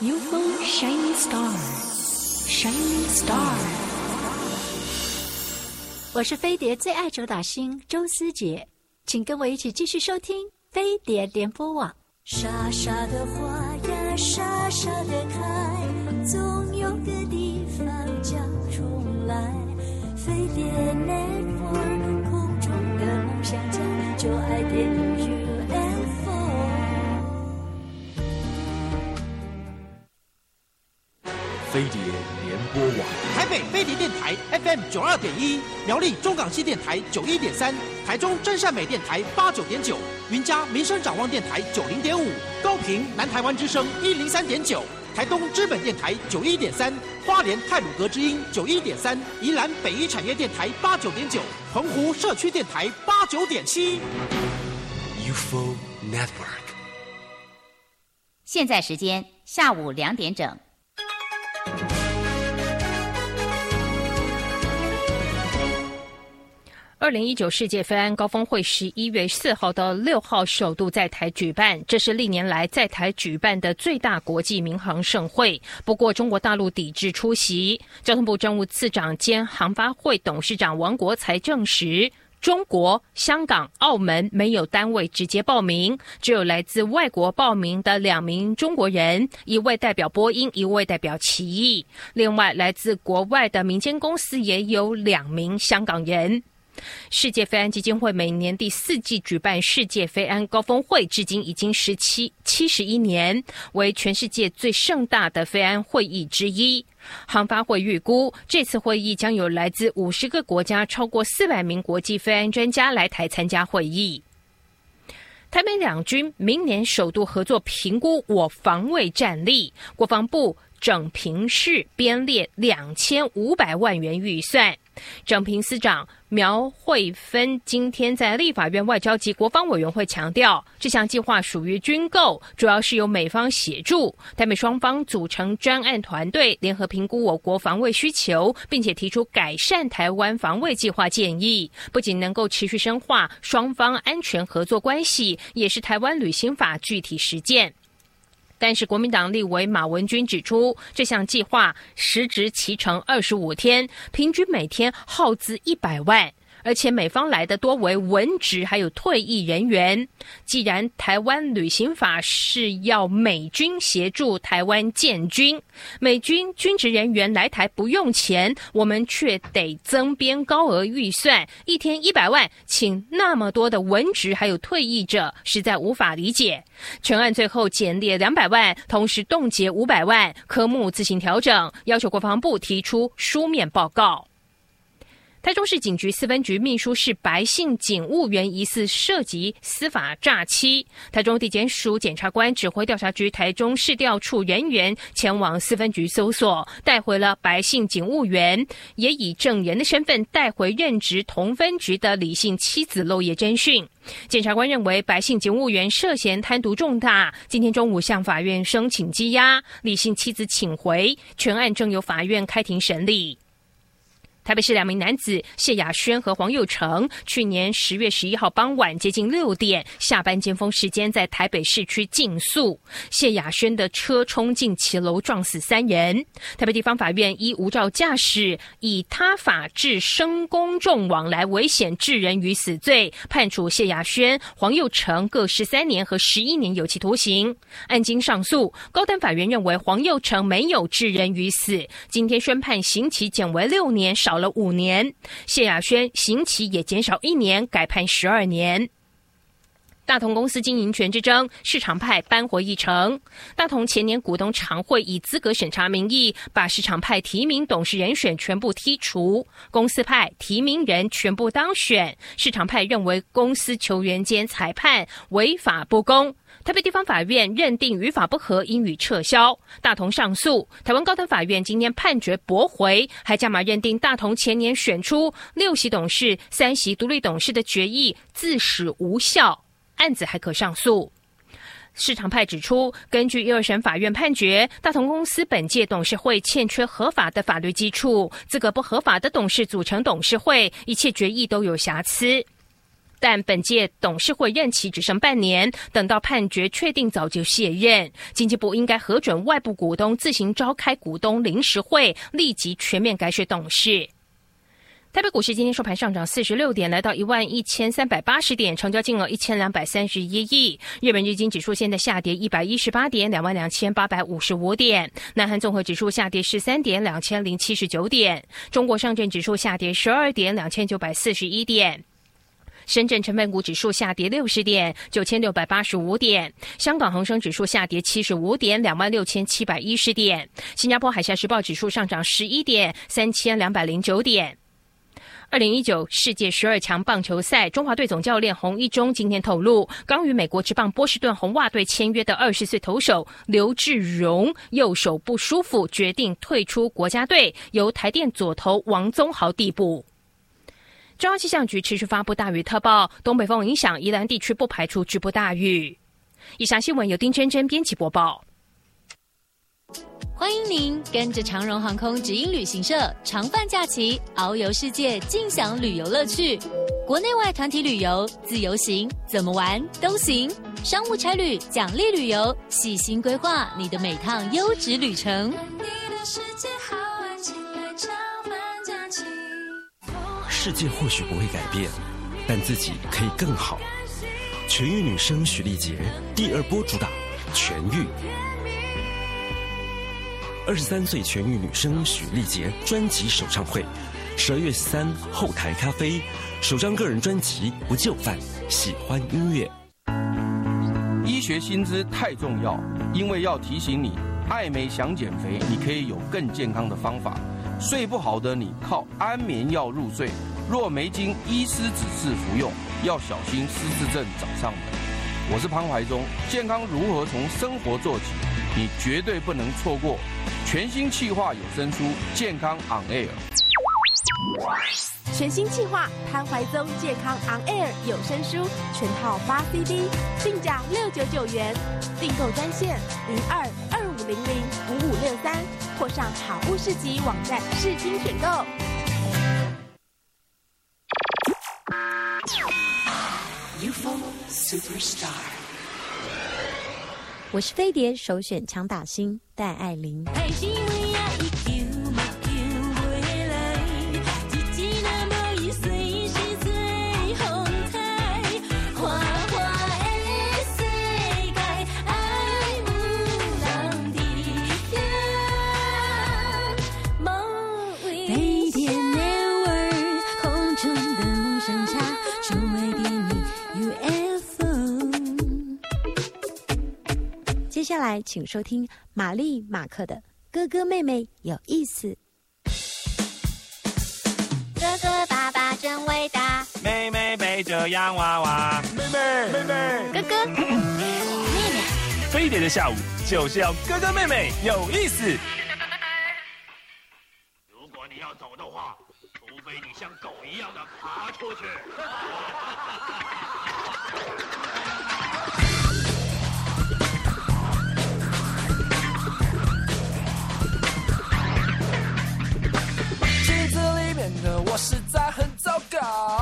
UFO Shining Star Shining Star， 我是飞碟最爱主导星周思杰，请跟我一起继续收听飞碟联播网。 傻傻的花呀，傻傻的开，总有个地方叫重来。飞碟 Network 空中的梦想家，就爱电影 UFO。 飞碟联播网， 台北飞碟电台 FM 92.1，苗栗中港系电台91.3，台中真善美电台89.9，云嘉民生展望电台90.5，高屏南台湾之声103.9，台东知本电台91.3，花莲太鲁阁之音91.3，宜兰北一产业电台89.9，澎湖社区电台89.7。 UFO Network。 现在时间下午2点整。 2019世界飞安高峰会11月4号到6号首度在台举办，这是历年来在台举办的最大国际民航盛会。不过中国大陆抵制出席。交通部政务次长兼航发会董事长王国才证实，中国、香港、澳门没有单位直接报名，只有来自外国报名的2名中国人，1位代表波音，1位代表奇异。另外来自国外的民间公司也有2名香港人。世界飞安基金会每年第4季举办世界飞安高峰会，至今已经71年，为全世界最盛大的飞安会议之一。航发会预估，这次会议将有来自50个国家超过400名国际飞安专家来台参加会议。台美两军明年首度合作评估我防卫战力，国防部整平市编列2500万元预算。整平司长苗慧芬今天在立法院外交及国防委员会强调，这项计划属于军购，主要是由美方协助，台美双方组成专案团队，联合评估我国防卫需求，并且提出改善台湾防卫计划建议，不仅能够持续深化双方安全合作关系，也是台湾旅行法具体实践。但是国民党立委马文君指出，这项计划实质期程25天，平均每天耗资100万，而且美方来的多为文职还有退役人员。既然台湾旅行法是要美军协助台湾建军，美军军职人员来台不用钱，我们却得增编高额预算，1天100万，请那么多的文职还有退役者，实在无法理解。全案最后减列200万，同时冻结500万，科目自行调整，要求国防部提出书面报告。台中市警局4分局秘书室白姓警务员疑似涉及司法诈欺，台中地检署检察官指挥调查局台中市调处人员前往4分局搜索，带回了白姓警务员，也以证人的身份带回任职同分局的李姓妻子漏夜侦讯。检察官认为白姓警务员涉嫌贪渎重大，今天中午向法院申请羁押，李姓妻子请回，全案正由法院开庭审理。台北市2名男子谢雅轩和黄佑成，去年10月11号傍晚接近6点，下班尖峰时间在台北市区竞速，谢雅轩的车冲进骑楼，撞死3人。台北地方法院依无照驾驶、以他法致生公众往来危险致人于死罪，判处谢雅轩、黄佑成各13年和11年有期徒刑。案经上诉，高等法院认为黄佑成没有致人于死，今天宣判刑期减为6年，少了5年。谢雅轩刑期也减少1年，改判12年。大同公司经营权之争，市场派扳回一城。大同前年股东常会以资格审查名义，把市场派提名董事人选全部剔除，公司派提名人全部当选。市场派认为公司球员兼裁判违法不公，台北地方法院认定于法不合，应予撤销。大同上诉，台湾高等法院今天判决驳回，还加码认定大同前年选出6席董事、3席独立董事的决议自始无效，案子还可上诉。市场派指出，根据1、2审法院判决，大同公司本届董事会欠缺合法的法律基础，资格不合法的董事组成董事会，一切决议都有瑕疵。 但本届董事会任期只剩半年，等到判决确定早就卸任。经济部应该核准外部股东自行召开股东临时会，立即全面改选董事。台北股市今天收盘上涨46点，来到11380点，成交金额1231亿。日本日经指数现在下跌118点，22855点。南韩综合指数下跌13点，2079点。中国上证指数下跌12点，2941点。深圳成分股指数下跌60点，9685点。香港恒生指数下跌75点，26710点。新加坡海峡时报指数上涨11点，3209点。2019世界12强棒球赛，中华队总教练洪一中今天透露，刚与美国职棒波士顿红袜队签约的20岁投手刘志荣右手不舒服，决定退出国家队，由台电左投王宗豪递补。中央气象局持续发布大雨特报，东北风影响宜兰地区不排除局部大雨。以上新闻由丁真真编辑播报。 欢迎您跟着长荣航空直营旅行社长泛假期，遨游世界，尽享旅游乐趣。国内外团体旅游、自由行，怎么玩都行。商务差旅、奖励旅游，细心规划你的每趟优质旅程。 世界或许不会改变，但自己可以更好。全域女生许丽杰第2波主打全域。23岁全域女生许丽杰专辑首唱会，12月13后台咖啡，首张个人专辑不就范，喜欢音乐。 医学新知太重要，因为要提醒你，爱美想减肥，你可以有更健康的方法。睡不好的你靠安眠药入睡，若没经医师指示服用，要小心失智症找上门。我是潘怀宗，健康如何从生活做起，你绝对不能错过全新企划有声书《健康 On Air》。 全新企划潘怀宗健康 On Air 有声书全套8 CD， 定价699元，订购专线02-2500-5563，或上好物市集网站视听选购。 UFO Superstar， 我是飞碟首选强打星戴爱玲。接下来请收听玛丽马克的哥哥妹妹有意思。 哥哥爸爸真伟大， 妹妹背着洋娃娃，妹妹哥哥妹妹， 飞碟的下午就是要哥哥妹妹有意思。 如果你要走的话，除非你像狗一样的爬出去。 的我实在很糟糕，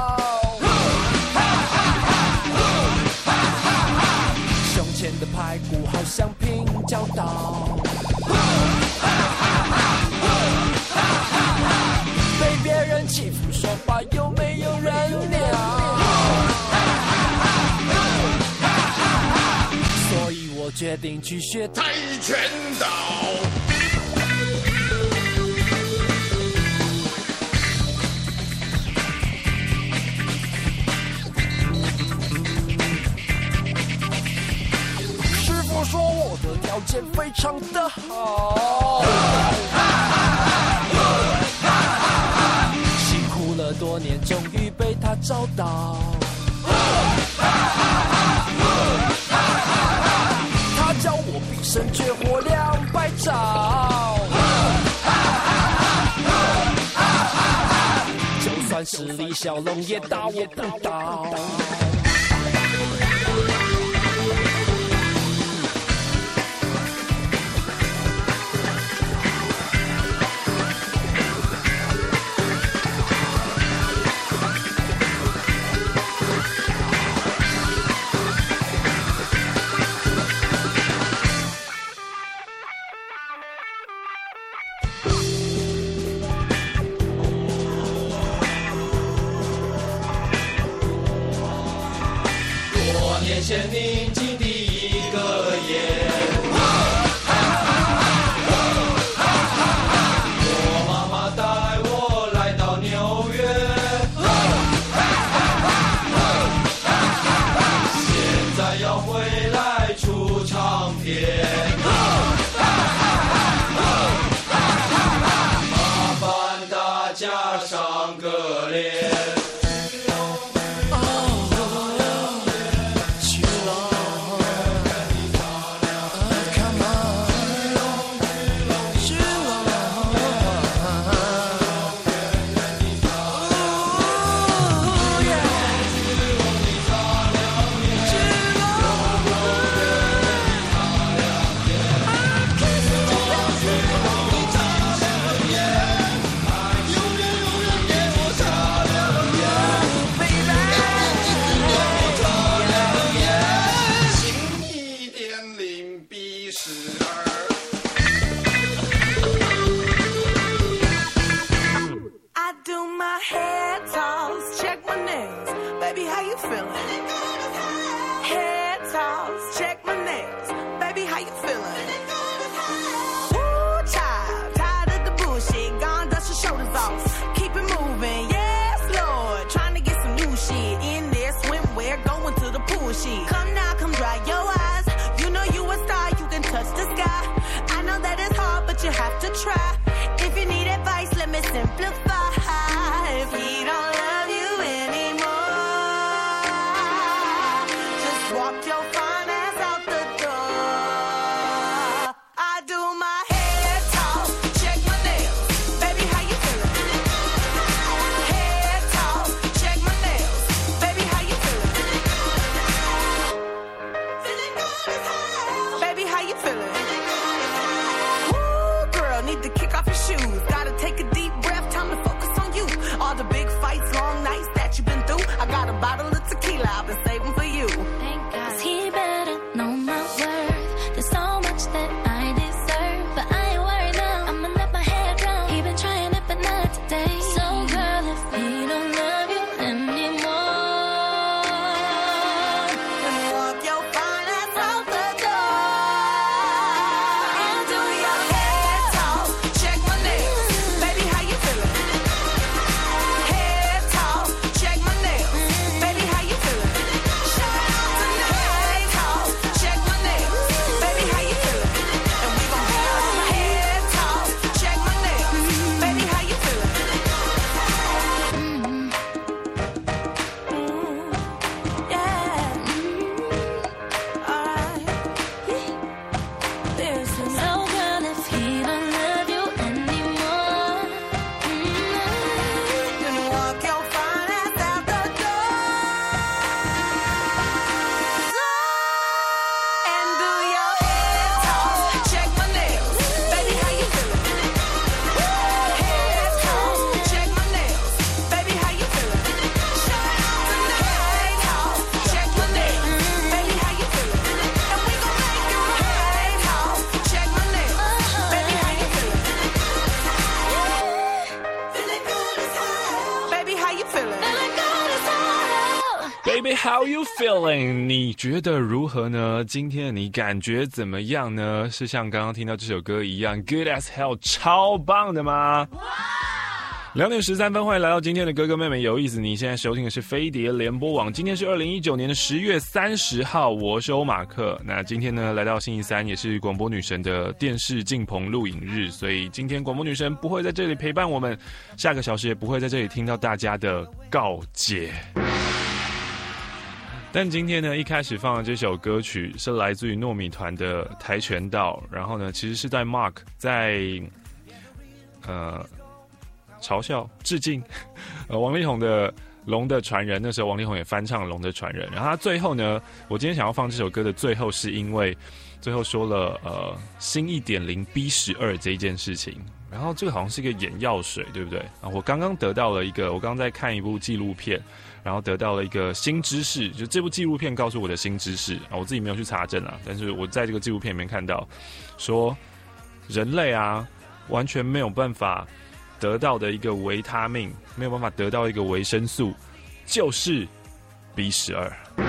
胸前的排骨好像平交道，被别人欺负说话又没有人鸟，所以我决定去学跆拳道。说我的条件非常的好，辛苦了多年，终于被他找到。他教我毕生绝活200招，就算是李小龙也打我不倒。 多年前宁静的一个夜，我妈妈带我来到纽约，现在要回来出唱片，麻烦大家上个脸。 Come now, come dry your eyes. You know you a star, you can touch the sky. I know that it's hard, but you have to try. If you need advice, let me simplify. If he don't love you anymore, just walk your fine ass out the door. I do my hair talk, check my nails. Baby, how you feeling? Hair talk, check my nails. Baby, how you feeling? Baby, how you feeling? Woo, girl, need to kick off your shoes. Gotta take a deep breath, time to focus on you. All the big fights, long nights that you've been through. I got a bottle of tequila I've been saving for you. Thank God. 'Cause he better know my worth. There's so much that I deserve, but I ain't worried now. I'ma let my head down. He been trying it, but not today. So girl, if he don't love you anymore, then walk your fine ass out the door. And do your hair talk, check my nails. Baby, how you feeling? Hair talk, check my nails. Baby, how you feeling? Hair talk, check my nails. Baby, how you feeling? And we gon' be on hair talk, check my nails. Baby, how you feeling? Yeah. Alright. Listen. so girl, if he don't love you anymore, Then walk your fine ass out the door. And do your hair talk, check my nails. Baby, how you feeling? Hair talk, check my nails. Baby, how you feeling? Hair talk, check my nails. Baby, how you feeling? And we gon' make it right. Hair talk, check my nails. Baby, how you feeling? Feeling good as hell. Baby, how you feeling? Feeling good as hell. Baby, how you feeling? 你觉得如何呢？今天的你感觉怎么样呢？是像刚刚听到这首歌一样 ，good as hell， 超棒的吗？2点13分，欢迎来到今天的哥哥妹妹有意思。你现在收听的是飞碟联播网，今天是2019年的10月30号，我是欧马克。那今天呢，来到星期三，也是广播女神的电视进棚录影日，所以今天广播女神不会在这里陪伴我们，下个小时也不会在这里听到大家的告解。但今天呢，一开始放的这首歌曲是来自于糯米团的《跆拳道》，然后呢，其实是在 Mark 在嘲笑致敬王力宏的《龙的传人》，那时候王力宏也翻唱《龙的传人》，然后他最后呢，我今天想要放这首歌的最后，是因为最后说了新1.0 B12这一件事情，然后这个好像是一个眼药水，对不对啊？我刚刚得到了一个，我刚刚在看一部纪录片，然后得到了一个新知识，就这部纪录片告诉我的新知识啊，我自己没有去查证啊，但是我在这个纪录片里面看到说，人类啊完全没有办法得到的一个维他命，没有办法得到一个维生素，就是 B12。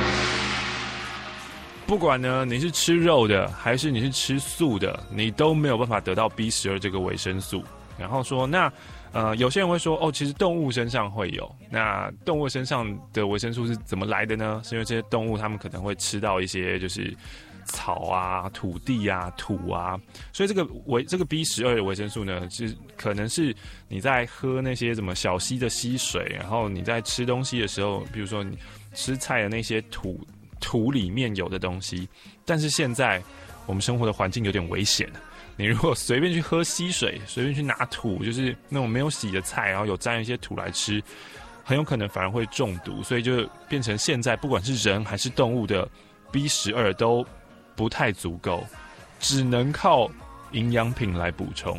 不管呢你是吃肉的还是你是吃素的，你都没有办法得到 B12 这个维生素。然后说那有些人会说其实动物身上会有，那动物身上的维生素是怎么来的呢？是因为这些动物它们可能会吃到一些就是草啊、土地啊、土啊，所以这个 B12 的维生素呢，是可能是你在喝那些什么小溪的溪水，然后你在吃东西的时候，比如说你吃菜的那些土里面有的东西。但是现在我们生活的环境有点危险，你如果随便去喝溪水，随便去拿土，就是那种没有洗的菜，然后有沾一些土来吃，很有可能反而会中毒。所以就变成现在不管是人还是动物的 B12 都不太足够，只能靠营养品来补充。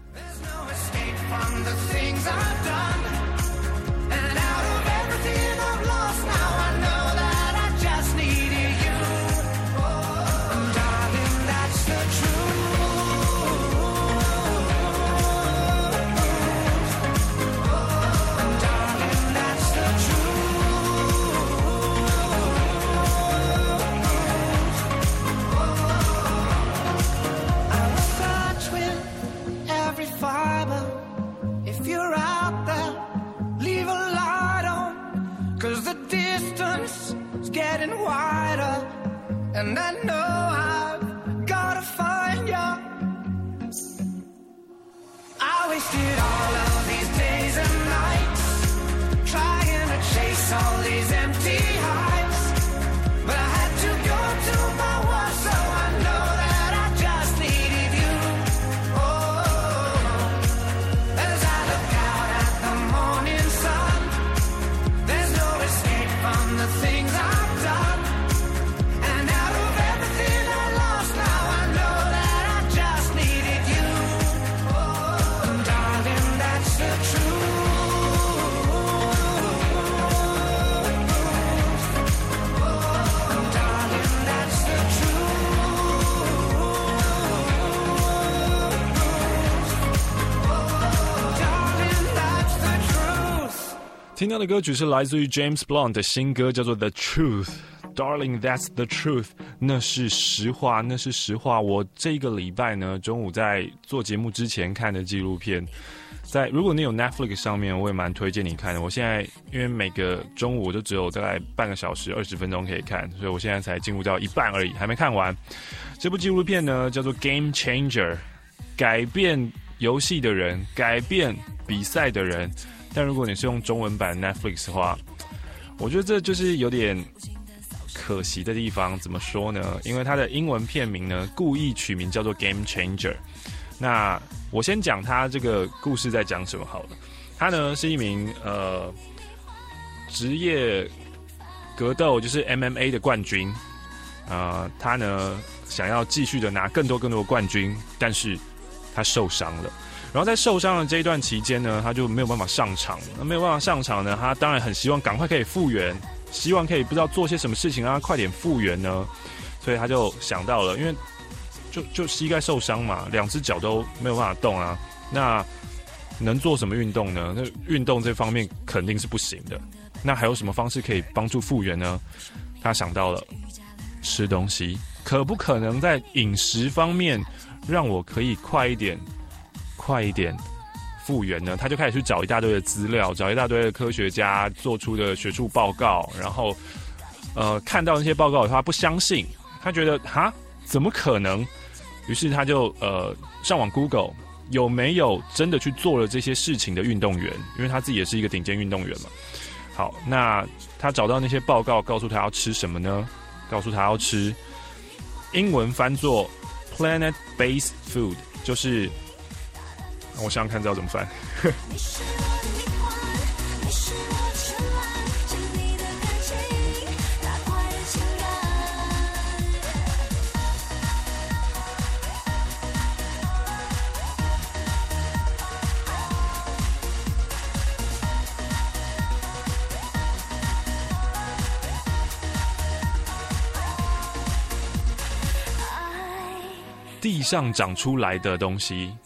Getting wider, and I know I've gotta find you. I wasted all of these days and nights trying to chase all these empty heights, but I had to go to my wall, so I know that I just needed you. Oh, as I look out at the morning sun, there's no escape from the things I've done. And out of everything I lost, now I know that I just needed you. Oh, darling, that's the truth. Oh, darling, that's the truth. Oh, darling, that's the truth. 听到的歌曲是来自于 James Blunt 的新歌，叫做 The Truth。Darling, that's the truth。那是实话，那是实话。我这个礼拜呢，中午在做节目之前看的纪录片，如果你有 Netflix 上面，我也蛮推荐你看的。我现在因为每个中午我就只有大概半个小时20分钟可以看，所以我现在才进入到一半而已，还没看完。这部纪录片呢叫做 Game Changer， 改变游戏的人，改变比赛的人。但如果你是用中文版 Netflix 的话，我觉得这就是有点可惜的地方。怎么说呢？因为它的英文片名呢故意取名叫做 Game Changer。那我先讲他这个故事在讲什么好了。他呢是一名职业格斗，就是 MMA 的冠军。他呢想要继续的拿更多的冠军，但是他受伤了。然后在受伤的这一段期间呢，他就没有办法上场。那没有办法上场呢，他当然很希望赶快可以复原，希望可以不知道做些什么事情让他快点复原呢。所以他就想到了，因为就膝盖受伤嘛，2只脚都没有办法动啊。那能做什么运动呢？那运动这方面肯定是不行的。那还有什么方式可以帮助复原呢？他想到了吃东西，可不可能在饮食方面让我可以快一点复原呢？他就开始去找一大堆的资料，找一大堆的科学家做出的学术报告，然后看到那些报告以后，他不相信，他觉得怎么可能？于是他就上网 Google 有没有真的去做了这些事情的运动员，因为他自己也是一个顶尖运动员嘛。好，那他找到那些报告，告诉他要吃什么呢？告诉他要吃英文翻作 Planet-based food， 就是我想想看知道怎么翻。地上长出来的东西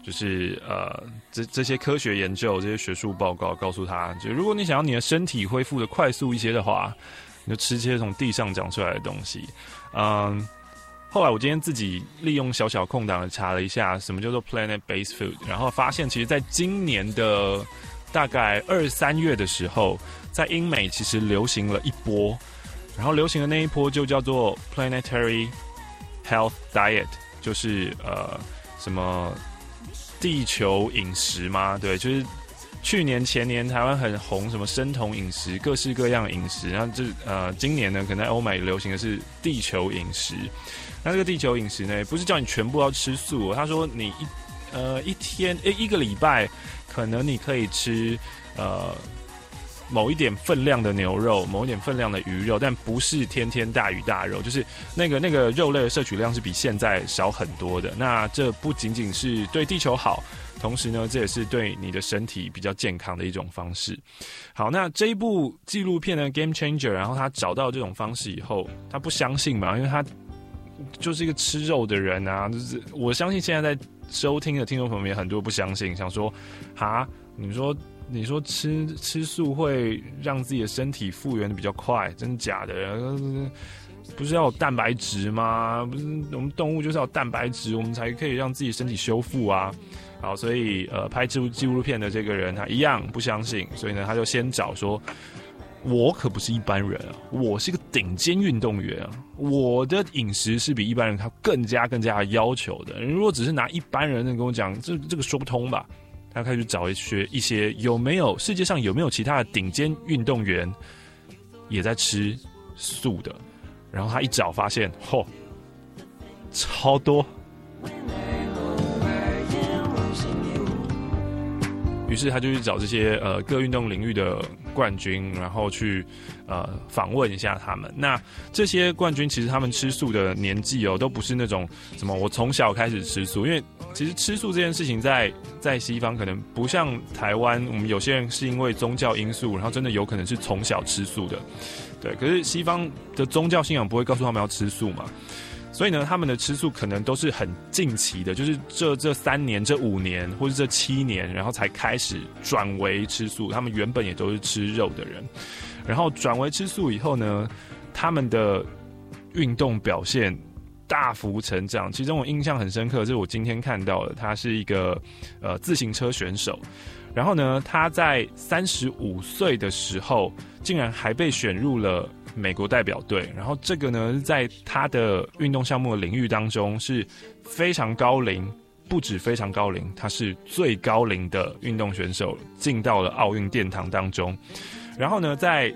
就是这些科学研究、这些学术报告告诉他，就如果你想要你的身体恢复的快速一些的话，你就吃这些从地上长出来的东西。后来我今天自己利用小小空档查了一下什么叫做 plant-based food， 然后发现其实在今年的大概2、3月的时候，在英美其实流行了一波，然后流行的那一波就叫做 planetary health diet， 就是什么地球饮食嘛，对，就是去年前年台湾很红什么生酮饮食，各式各样的饮食，然后今年呢可能在欧美流行的是地球饮食。那这个地球饮食呢，不是叫你全部要吃素他说你一个礼拜可能你可以吃某一点分量的牛肉，某一点分量的鱼肉，但不是天天大鱼大肉，就是那个肉类的摄取量是比现在少很多的。那这不仅仅是对地球好，同时呢，这也是对你的身体比较健康的一种方式。好，那这一部纪录片呢 Game Changer， 然后他找到这种方式以后，他不相信嘛，因为他就是一个吃肉的人啊，就是我相信现在在收听的听众朋友们也很多不相信，想说哈，你说吃素会让自己的身体复原的比较快，真的假的？不是要有蛋白质吗？不是我们动物就是要有蛋白质，我们才可以让自己身体修复啊。好，所以拍纪录片的这个人他一样不相信，所以呢他就先找说，我可不是一般人啊，我是个顶尖运动员啊，我的饮食是比一般人他更加要求的。如果只是拿一般人跟我讲，这个说不通吧？他开始找一些世界上有没有其他的顶尖运动员也在吃素的，然后他一找发现，超多。于是他就去找这些各运动领域的冠军，然后去访问一下他们。那这些冠军其实他们吃素的年纪都不是那种什么我从小开始吃素，因为其实吃素这件事情在西方可能不像台湾，我们有些人是因为宗教因素，然后真的有可能是从小吃素的，对。可是西方的宗教信仰不会告诉他们要吃素嘛。所以呢，他们的吃素可能都是很近期的，就是这3年、这5年或者这7年，然后才开始转为吃素。他们原本也都是吃肉的人，然后转为吃素以后呢，他们的运动表现大幅成长。其中我印象很深刻，就是我今天看到的，他是一个自行车选手。然后呢，他在35岁的时候，竟然还被选入了美国代表队。然后这个呢，在他的运动项目的领域当中是非常高龄，不止非常高龄，他是最高龄的运动选手，进到了奥运殿堂当中。然后呢，在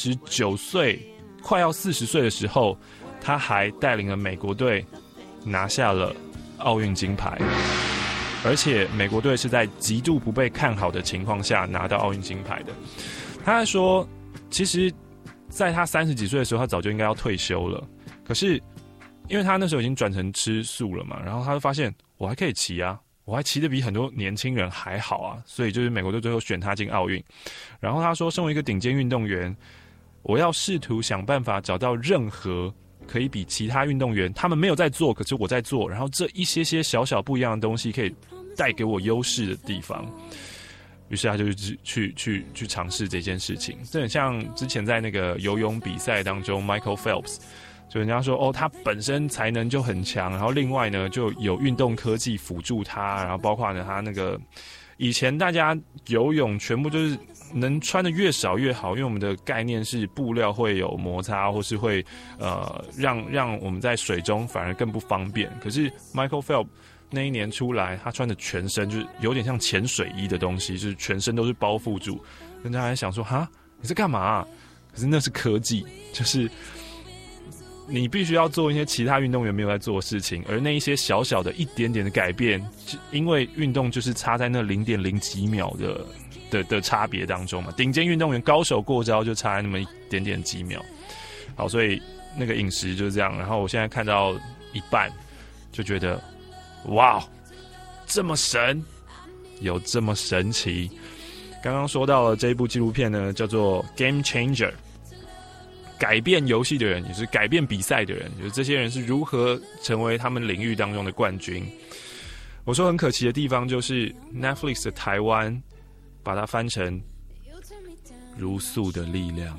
39岁快要40岁的时候，他还带领了美国队拿下了奥运金牌。而且美国队是在极度不被看好的情况下拿到奥运金牌的。他说，其实在他30几岁的时候，他早就应该要退休了。可是因为他那时候已经转成吃素了嘛，然后他就发现我还可以骑啊，我还骑得比很多年轻人还好啊，所以就是美国队最后选他进奥运。然后他说，身为一个顶尖运动员，我要试图想办法找到任何可以比其他运动员他们没有在做，可是我在做，然后这一些小小不一样的东西可以带给我优势的地方。于是他就去尝试这件事情。这很像之前在那个游泳比赛当中 Michael Phelps， 就人家说他本身才能就很强，然后另外呢就有运动科技辅助他，然后包括呢他那个以前大家游泳全部就是能穿的越少越好，因为我们的概念是布料会有摩擦，或是会让我们在水中反而更不方便。可是 Michael Phelps 那一年出来，他穿的全身就是有点像潜水衣的东西，就是全身都是包覆住。人家还想说哈，你在干嘛啊？可是那是科技，就是你必须要做一些其他运动员没有在做的事情，而那一些小小的一点点的改变，因为运动就是差在那0.0几秒的差别当中嘛。顶尖运动员高手过招就差在那么一点点几秒。好，所以那个饮食就是这样。然后我现在看到一半，就觉得哇，这么神，有这么神奇。刚刚说到了这一部纪录片呢，叫做 Game Changer， 改变游戏的人，也是改变比赛的人，就是这些人是如何成为他们领域当中的冠军。 我说很可惜的地方就是 Netflix 的台湾把它翻成如素的力量。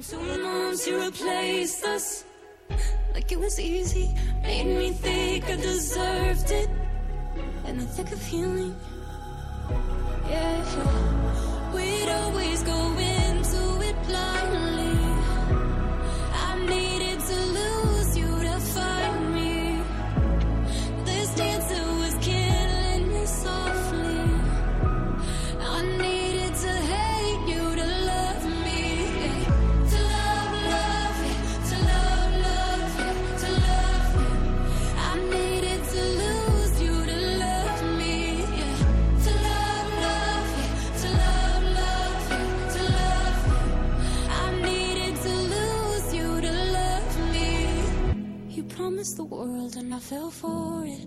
Like it was easy, made me think I deserved it. In the thick of healing, yeah. We'd always go into it blindly. I needed to lose you to find me. This dancer was killing me softly. I needed to hate you to love me, yeah. To love you, to love you, to love you. I needed to lose you to love me, yeah. To love you, to love you, to love you. I needed to lose you to love me. You promised the world and I fell for it.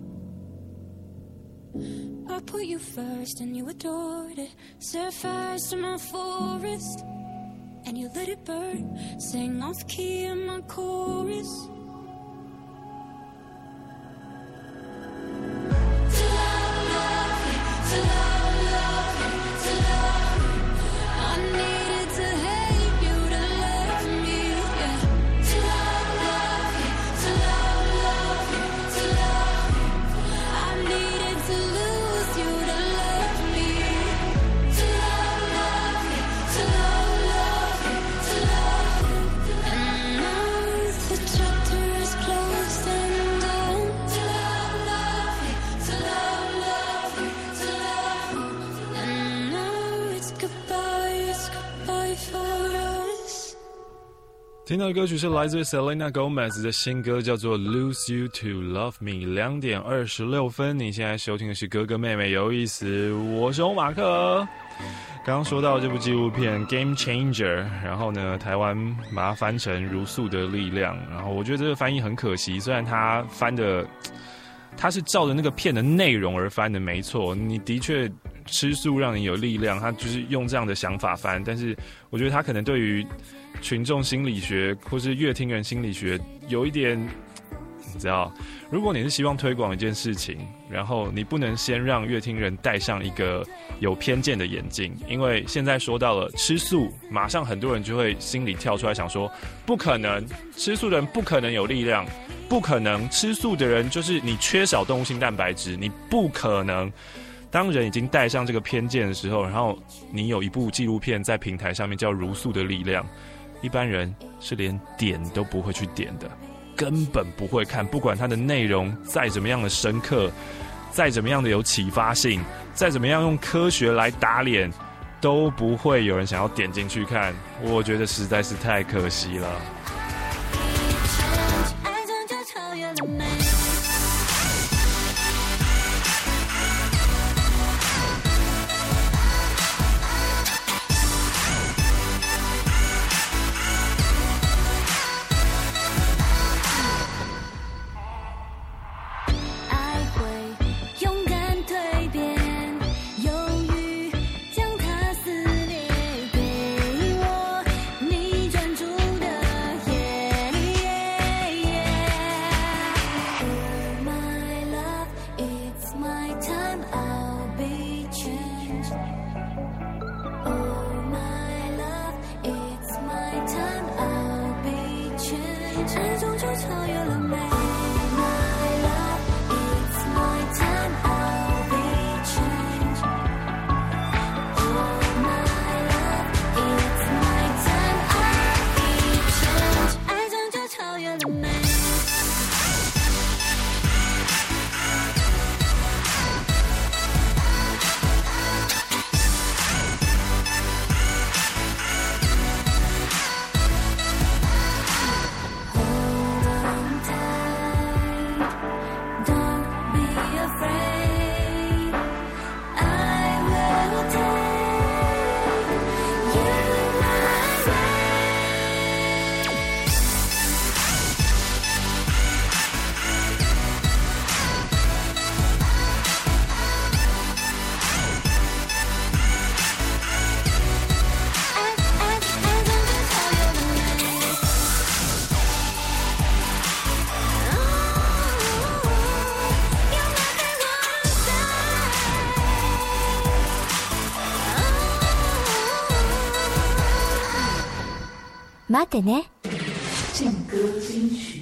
I put you first and you adored it. Set fires to my forest and you let it burn. Sang off key in my chorus. To love you, to love you, to love you. I needed to hate you to love me, yeah. To love you, to love you, to love you. I needed to lose you to love me. To love you, to love you, to love you. And now the chapter is closed and done. To love you, to love you, to love you. And now it's goodbye for us. 听到的歌曲是来自 Selena Gomez 的新歌，叫做 Lose You to Love Me。2点26分，你现在收听的是哥哥妹妹有意思，我是欧马克。刚刚说到这部纪录片 Game Changer， 然后呢，台湾把它翻成如素的力量，然后我觉得这个翻译很可惜，虽然它翻的，它是照着那个片的内容而翻的，没错，你的确吃素让你有力量，他就是用这样的想法翻，但是我觉得他可能对于群众心理学或是乐听人心理学有一点，你知道，如果你是希望推广一件事情，然后你不能先让乐听人戴上一个有偏见的眼镜，因为现在说到了吃素，马上很多人就会心里跳出来想说，不可能，吃素的人不可能有力量，不可能，吃素的人就是你缺少动物性蛋白质，你不可能。当人已经带上这个偏见的时候，然后你有一部纪录片在平台上面叫《如素的力量》，一般人是连点都不会去点的，根本不会看，不管它的内容再怎么样的深刻，再怎么样的有启发性，再怎么样用科学来打脸，都不会有人想要点进去看。我觉得实在是太可惜了。 爱终究超越了美。 待ってね。 劲歌金曲。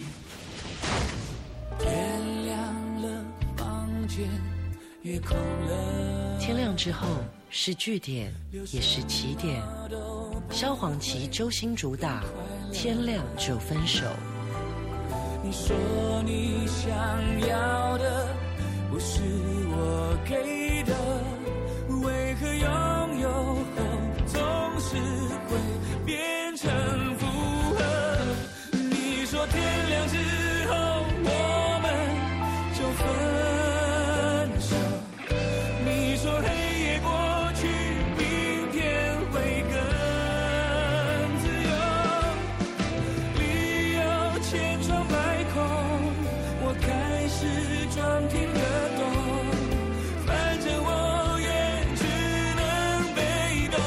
天亮了，房间也空了。 天亮之后是句点，也是起点。萧煌奇、周兴主打《天亮就分手》。 你说你想要的不是我给的，为何拥有后总是会变成负荷？你说天亮之后我们就分手，你说黑夜过去明天会更自由，理由千疮百孔，我开始装听得懂，反正我也只能被动。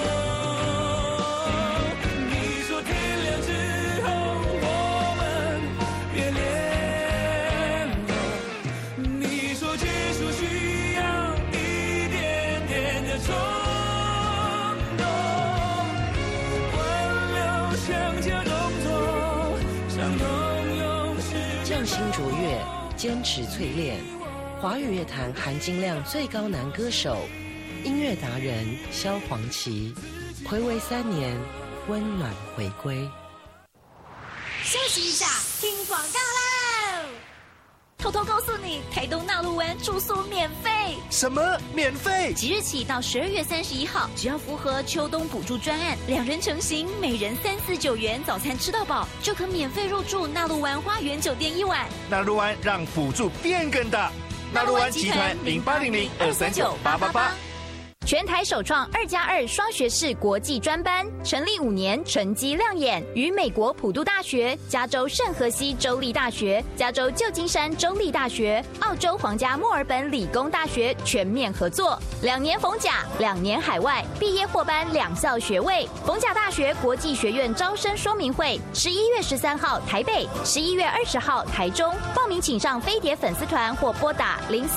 你说天亮之后我们别联络，你说结束需要一点点的冲动，挽留想加动作，像动用时匠心卓越，坚持淬炼，华语乐坛含金量最高男歌手，音乐达人萧煌奇，睽违3年，温暖回归。 休息一下，听广告喽！偷偷告诉你，台东纳鹿湾住宿免费。 什么免费？ 即日起到12月31号，只要符合秋冬补助专案，2人成行，每人349元，早餐吃到饱，就可免费入住纳鹿湾花园酒店1晚。 纳鹿湾让补助变更大。纳鹿湾集团0800-239-888。 全台首创2+2双学士国际专班，成立5年，成绩亮眼，与美国普渡大学、加州圣荷西州立大学、加州旧金山州立大学、澳洲皇家墨尔本理工大学全面合作，2年逢甲，2年海外，毕业获颁2校学位。逢甲大学国际学院招生说明会，11月13号台北，11月20号台中，报名请上飞碟粉丝团或拨打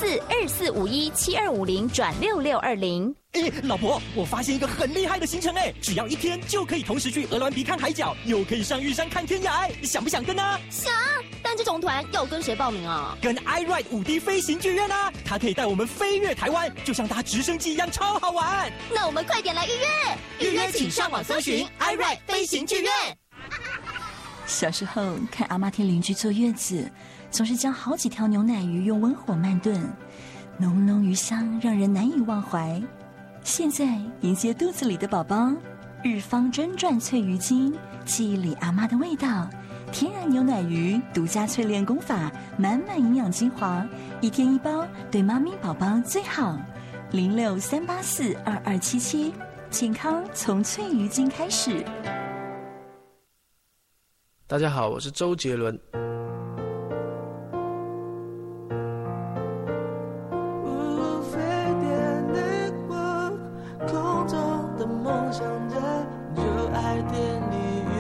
0424517250-6620。 老婆，我发现一个很厉害的行程只要1天就可以同时去鹅銮鼻看海角，又可以上玉山看天涯，你想不想跟啊？ 想，但这种团要跟谁报名啊？ 跟 iRide5D 飞行剧院啊，它可以带我们飞越台湾，就像搭直升机一样，超好玩。 那我们快点来预约，预约请上网搜寻 iRide 飞行剧院。 小时候看阿妈替邻居坐月子，总是将好几条牛奶鱼用温火慢炖，浓浓鱼香让人难以忘怀。现在迎接肚子里的宝宝，日方真传脆鱼精，记忆里阿妈的味道，天然牛奶鱼独家淬炼功法，满满营养精华，1天1包，对妈咪宝宝最好。06-384-2277，健康从淬鱼精开始。 大家好，我是周杰伦。 空中的梦想着，就爱点你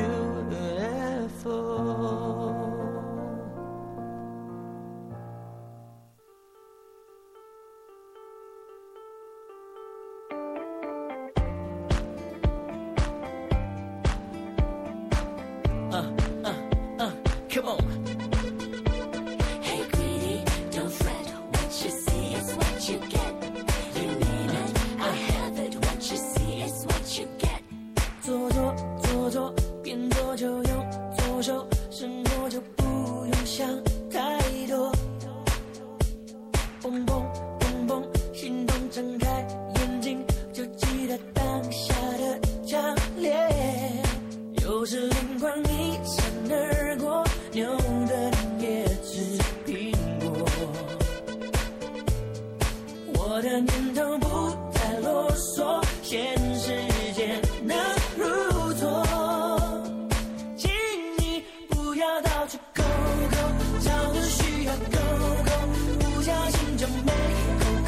UFO。Come on. Hey, greedy, don't fret. What you see is what you get. You need it, I have it. What you see is what you get. 做做，边做就用左手，生活就不用想太多。蹦蹦蹦蹦，心动睁开眼睛，就记得当下的强烈。有时灵光一闪而过，牛的也吃苹果。我的念头不再啰嗦，现实间能如错。请你不要到处勾勾，找的需要勾勾，不小心就没勾勾。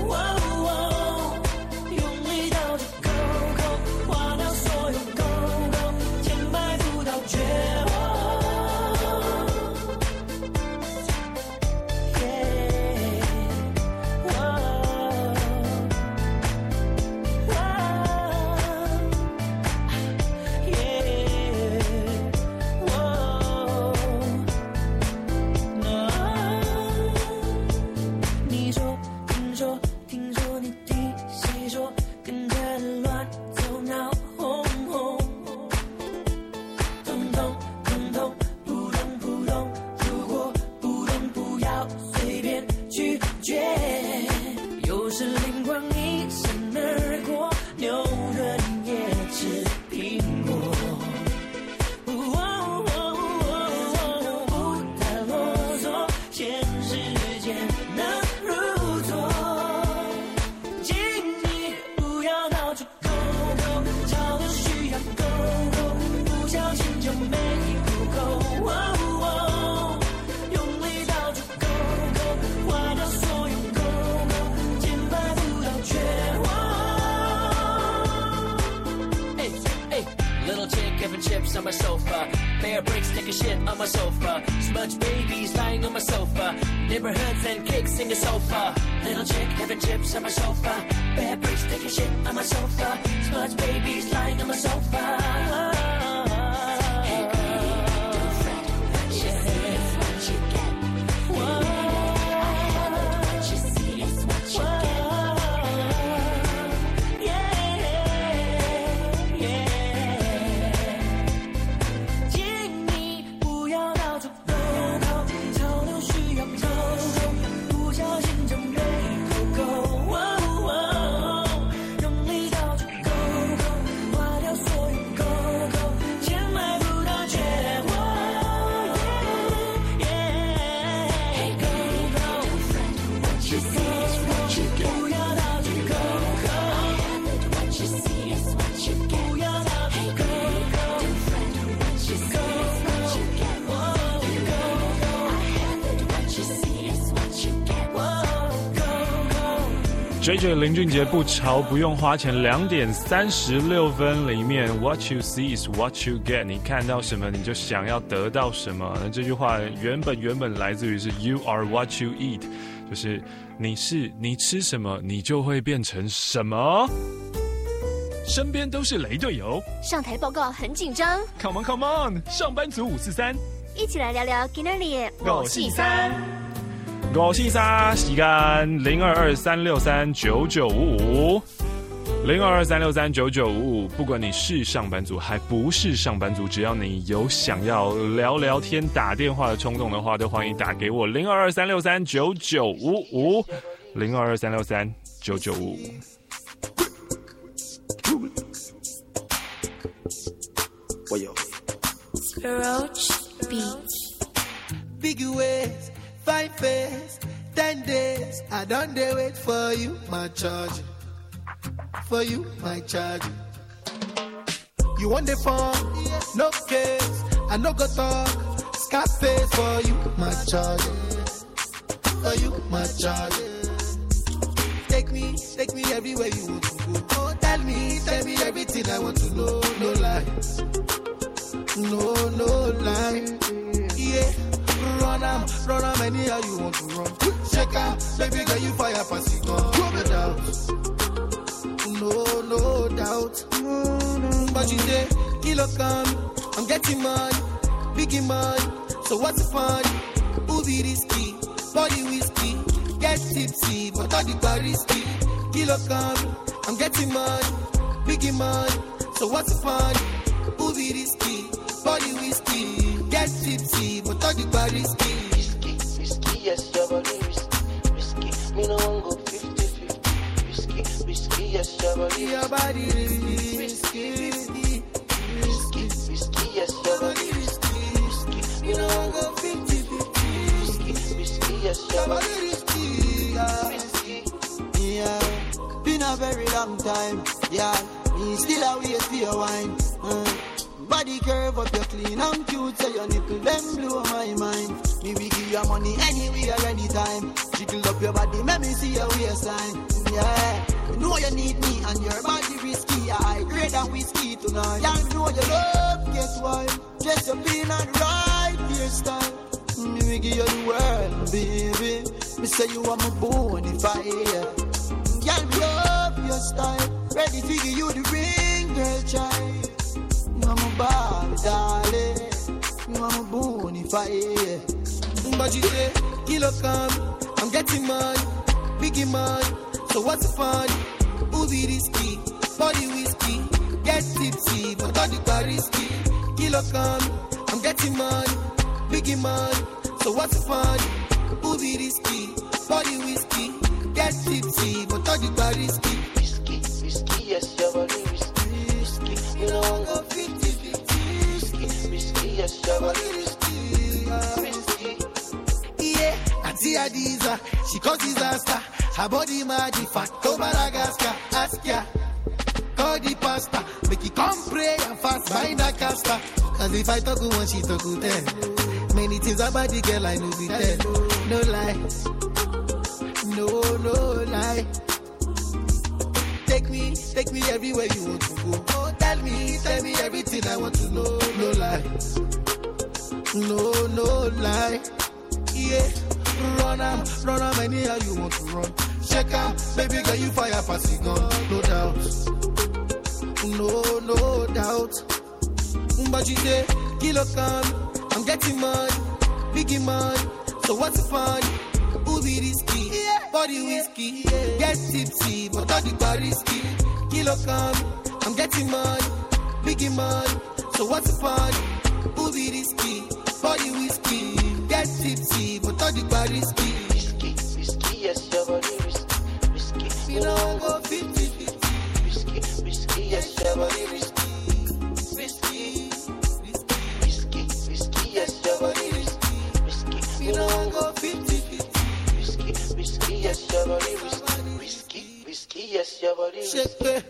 用力到处勾勾，划掉所有勾勾，千百步到绝望。 Bear bricks, take a shit on my sofa. Smudge babies lying on my sofa. Neighborhoods and kicks in the sofa. Little chick having chips on my sofa. Bear bricks, take a shit on my sofa. Smudge babies lying on my sofa. JJ 林俊杰不潮不用花钱，2点36分里面 What you see is what you get， 你看到什么你就想要得到什么。那这句话原本来自于是 You are what you eat， 就是你吃什么你就会变成什么。身边都是雷队友， 上台报告很紧张。 Come on come on， 上班族543， 一起来聊聊今天的543。 543時間0223639955 0223639955，不管你是上班族还不是上班族，只要你有想要聊聊天、打电话的冲动的话，都欢迎打给我0223639955 0223639955。 我有 Roach Beach Big ways, fine face, 10 days. I don't dare wait for you, my charge. For you, my charge. You want the phone? No case. I no go talk. Scarface for you, my charge. For you, my charge. Take me everywhere you want to go. Oh, tell me everything I want to know. No lies. No lie. Yeah, run am anyhow you want to run. Check out, baby girl, you fire pass it on. No doubt. But you say, kilo come, I'm getting money, biggie money. So what's the fun? Who be risky? Body whiskey, get tipsy, but all the bar risky. Kilo come, I'm getting money, biggie money. So what's the fun? Who be risky? Body whiskey, get tipsy, but all the bar risky. Risky, yes, your body risky. Me no one go 50-50. Risky, yes, your body risky. Risky, yes, your body risky. Me no one go 50-50. Risky, yes, your body risky. Yeah, been a very long time. Yeah, me still a wait for your wine. Body curve up, you're clean and cute, so your nipple them blow my mind. Me we give you money anywhere, anytime. Jiggle up your body, let me see your waistline. Yeah, you know you need me and your body risky. I grade than whiskey tonight. Yeah, you know you love, guess why? Dress up in and right hairstyle. Me we give you the world, baby. Me say you are my bonfire. Yeah, me love your style. Ready to give you the ring, girl, child. I'm a bad darling, I'm a bonfire. But you say, kilo come, I'm getting money, biggie money. So what's the fun? Who be risky? Body whiskey, get tipsy, but all the bar risky. Kilo come, I'm getting money, biggie money. So what's the fun? Who be risky? Body whiskey, get tipsy, but all the bar risky. Risky, yes, your body risky. You know I'm go 50-50. Risky, yes, your body risky. Yeah, Auntie Adiza, she cause disaster. Her body mad, fat, go Madagascar. Ask ya, call the pastor. Make it come pray and fast, find a caster. Cause if I talk one, she talk to 10. Many things about the girl I know be 10. No lie, no lie. Take me everywhere you want to go. Oh, tell me everything I want to know. No lies, no lie. Yeah, run am anyhow you want to run. Check am, baby girl you fire pass it gun, no doubt, no doubt. But you say, kilo come, I'm getting money, biggie money, so what's the fun? Who be risky, body whiskey, get tipsy, but all the bar risky. Kilo come, I'm getting money, biggie money, so what's the fun? Who be risky, body whiskey, get tipsy, but all the bar risky. Risky, yes, your body risky. You know I go 50-50. Risky, yes, your body risky. You know I go 50-50. Risky, yes, your body risky, yes, your body risky.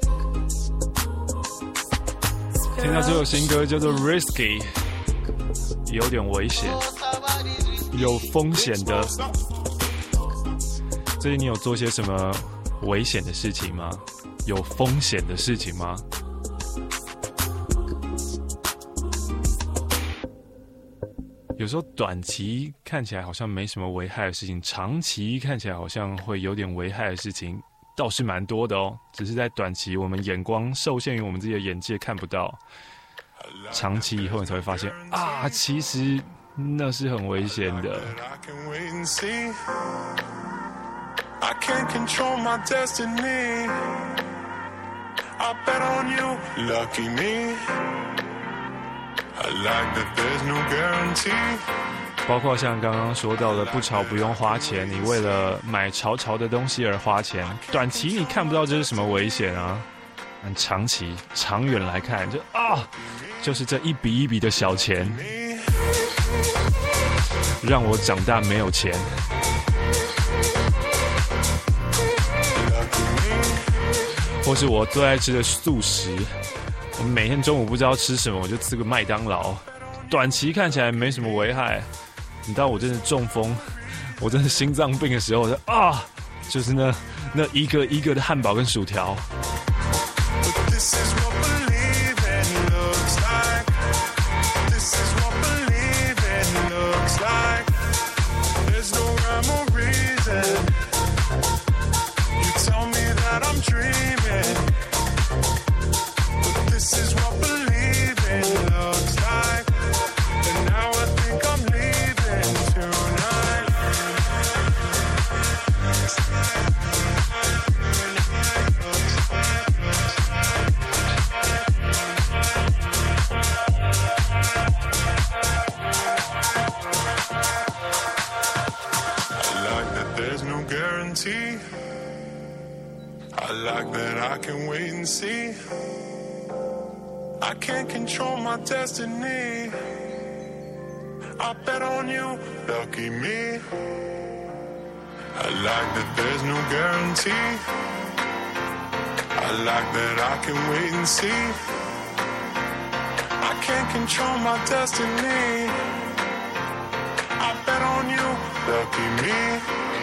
听到这首新歌叫做 Risky， 有点危险，有风险的。最近你有做些什么危险的事情吗？有风险的事情吗？有时候短期看起来好像没什么危害的事情，长期看起来好像会有点危害的事情，倒是蛮多的哦。只是在短期我们眼光受限于我们自己的眼界看不到，长期以后你才会发现啊，其实那是很危险的。 I can't control my destiny. I bet on you, lucky me. I like that there's no guarantee. 包括像刚刚说到的不潮不用花钱，你为了买潮潮的东西而花钱，短期你看不到这是什么危险啊，但长期长远来看就是这一笔一笔的小钱让我长大没有钱。或是我最爱吃的素食，我每天中午不知道吃什么，我就吃个麦当劳。短期看起来没什么危害，你知道我真的中风，我真的心脏病的时候，就是那一个一个的汉堡跟薯条。 I like that I can wait and see. I can't control my destiny. I bet on you, lucky me. I like that there's no guarantee. I like that I can wait and see. I can't control my destiny. I bet on you, lucky me.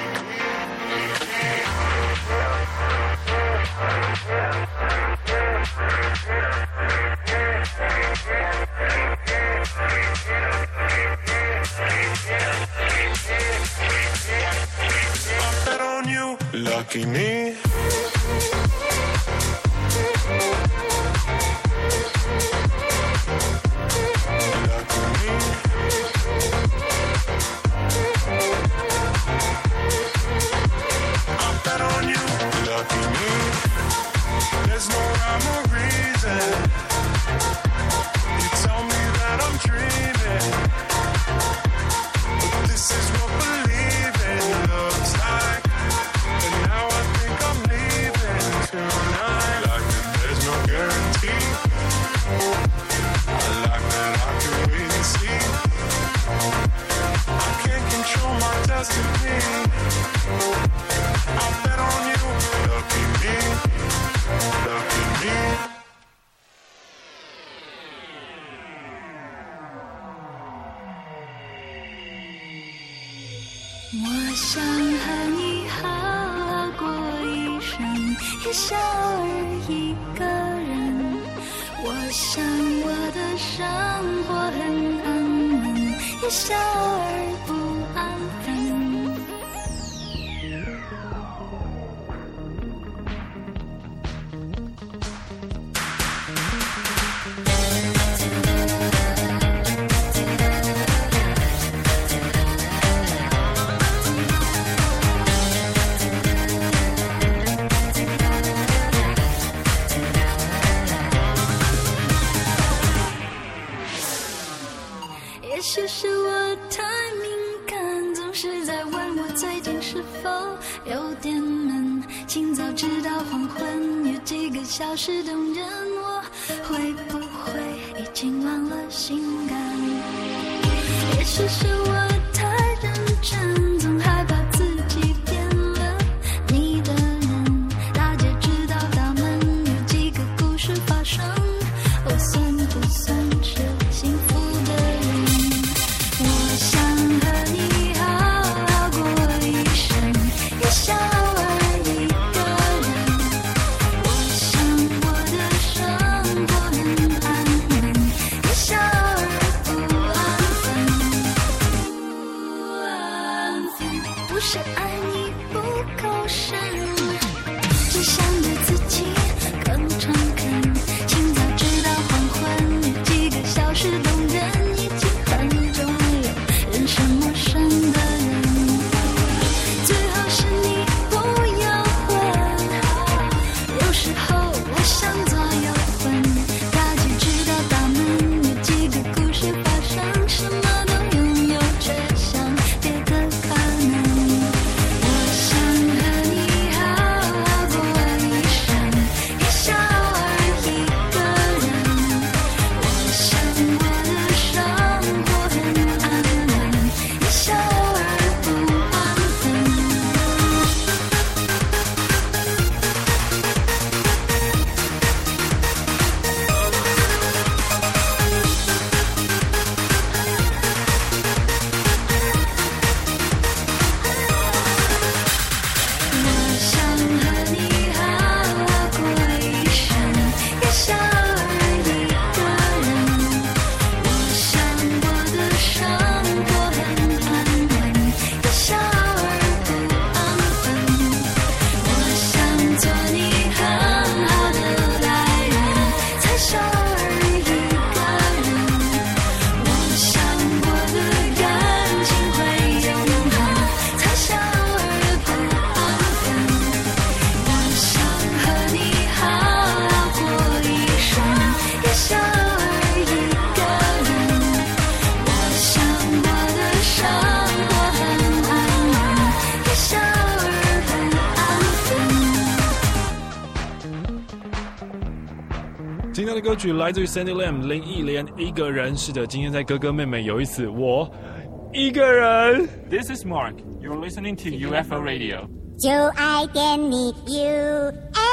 I bet on you, lucky me. 也笑而不安分。也许是我太敏感，总是在问我最近是否有点闷。清早直到黄昏，有几个小时等人，我会不会已经忘了性感？也许是我太认真，总害怕自己变了你的人。大家知道大门有几个故事发生，我算不算是幸福的人？我想和你好好过一生，也笑而一个人。我想我的生活很安稳，也笑而不安分。不是爱你不够深，只想对自己更诚恳。清早直到黄昏，有几个小时动人，已经很久没有认识陌生的人。最好是你不要问，有时候我想左右分。大家知道大门有几个故事发生，什么都拥有，却想别的可能。我想和你好好过一生，也笑而一个人。我想我的生活很安稳，也笑而不安分。我想和你好好过一生，也笑而一个人。我想我的生活很安稳，也笑而不安分。我想做你很好的爱人，才笑而一个人。我想我的感情会永恒，才笑而不安分。我想和你好好过一生，也笑而一个人。我想我的生活很安稳，也笑而不安分。 今天的歌曲来自于 Sandy Lam 林忆莲一个人。是的，今天在哥哥妹妹有一次我一个人。 This is Mark. You're listening to UFO Radio. 就爱点你 UFO。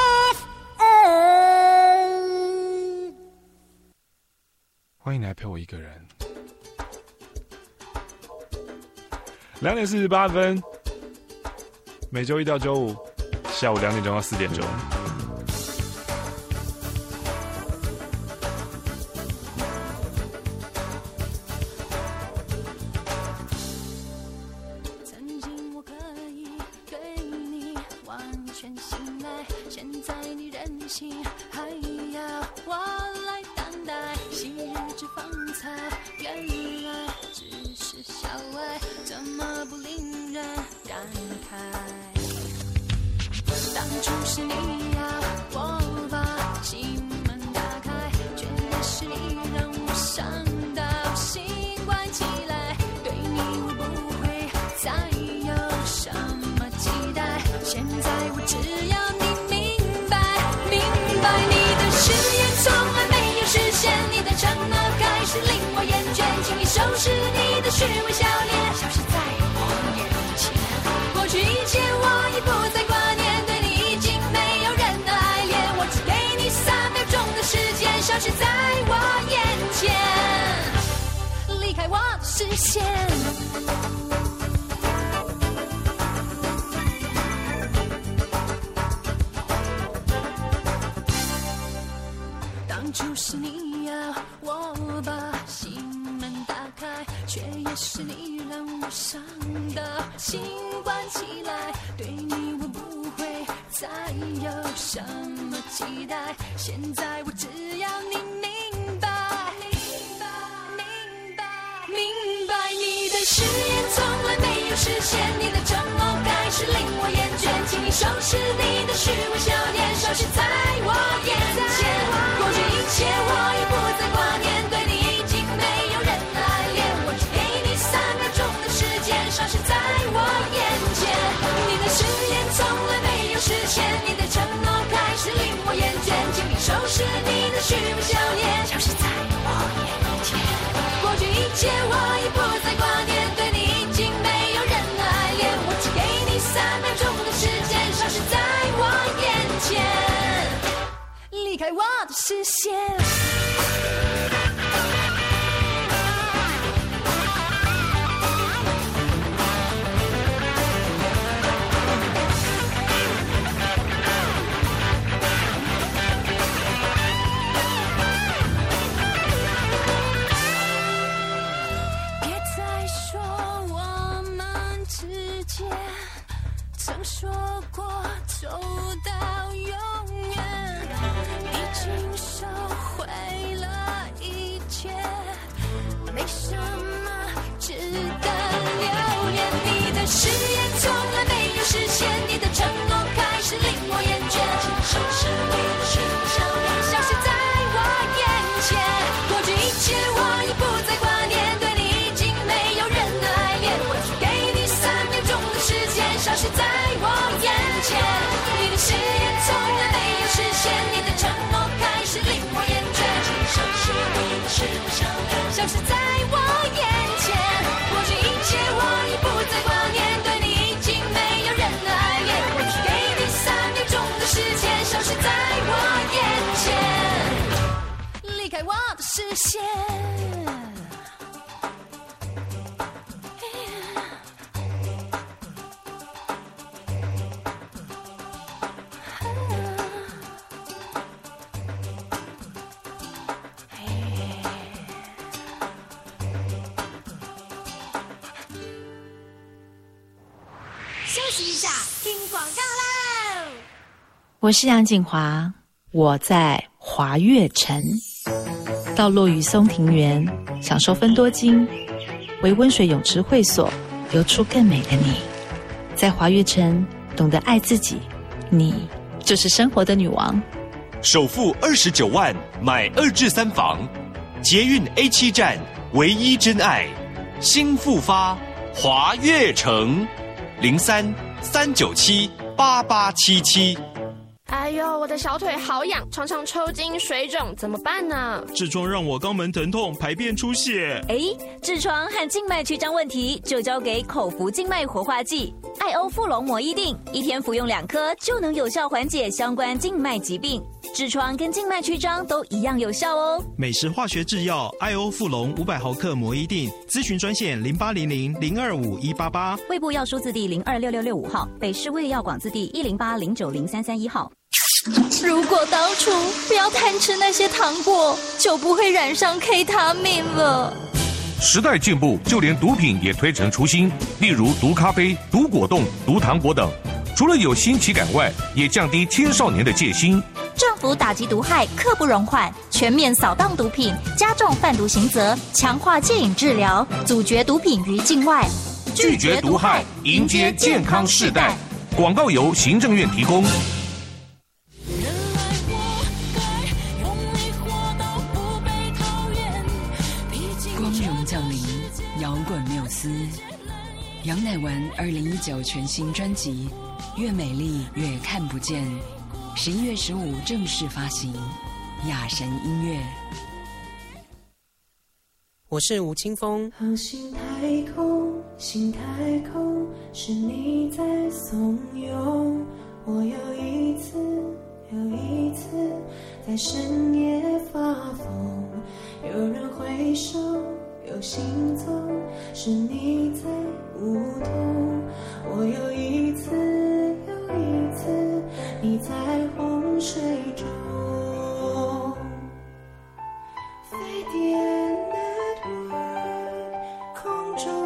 欢迎来陪我一个人。2点48分，每周一到周五下午2点钟到4点钟。 曾经我可以对你完全信赖，现在你任性，还要我来担待。昔日之芳草，原来只是小爱，怎么不令人感慨？当初是你要我把心门打开，却也是你让我伤到心关起来。对你会不会再有什么期待？现在我只要你明白，明白你的誓言从来没有实现，你的承诺开始令我厌倦，请你收拾你的虚伪笑脸，消失在我眼前。过去一切我已不再挂念，对你已经没有任何爱恋，我只给你3秒钟的时间，消失在我眼前，离开我的视线。当初是你要我把心门打开，却也是你让我伤的心关起来，对你我不会再有什么期待。现在我只要你明白，明白你的誓言从来没有实现，你的承诺开始令我厌倦，请你收拾你的虚伪笑脸，消失在我眼前。过去一切我已不再挂念，对你已经没有人爱恋，我只给你3秒钟的时间，消失在我眼前。你的誓言从来没有实现，你的承诺开始令我厌倦，请你收拾你的虚伪笑脸，消失在我眼前。过去一切我已不再挂念，对你已经没有人爱恋，我只给你3秒钟的时间，消失在我眼前，离开我的视线。曾说过走到永远，已经收回了一切，没什么值得留恋。你的誓言从来没有实现，你的承诺开始令我厌倦，请收拾你的虚伪笑脸，消失在我眼前。过去一切我已不再挂念，对你已经没有人爱恋，我只给你3秒钟的时间，消失在我眼前。你的誓言从来没有实现，你的承诺开始令我厌倦，请收拾你的虚伪笑脸，消失在我眼前。过去一切我已不再挂念，对你已经没有人爱恋，我只给你3秒钟的时间，消失在我眼前，离开我的视线。 休息一下，听广告喽。 我是杨锦华，我在华悦城，到落雨松庭园，享受芬多精，为温水泳池会所，游出更美的你。在华悦城，懂得爱自己，你就是生活的女王。 首付29万买2至3房，捷运 A7 站唯一真爱，新复发华悦城03-397-8877。 哎呦，我的小腿好痒，常常抽筋水肿，怎么办呢？ 痔疮让我肛门疼痛，排便出血。 痔疮和静脉曲张问题就交给口服静脉活化剂艾欧富龙膜衣定，1天服用2颗就能有效缓解相关静脉疾病。痔疮跟静脉曲张都一样有效哦。 美食化学制药艾欧富龙500毫克膜衣定，咨询专线0800-025-188。 卫部药书字第026665号，北市卫药广字第108090331号。如果当初不要贪吃那些糖果，就不会染上 K 他命了。 时代进步，就连毒品也推陈出新，例如毒咖啡、毒果冻、毒糖果等。除了有新奇感外，也降低青少年的戒心。 政府打击毒害刻不容缓，全面扫荡毒品，加重贩毒刑责，强化戒瘾治疗，阻绝毒品于境外， 拒绝毒害，迎接健康世代。广告由行政院提供。 光荣降临，摇滚缪斯，杨乃文2019全新专辑《越美丽越看不见》，11月15正式发行，雅神音乐。 我是吴青峰。 航行太空，心太空，是你在怂恿我又一次在深夜发疯。有人挥手，有行踪，是你在舞动。我又一次你在洪水中。飞碟 Network 空中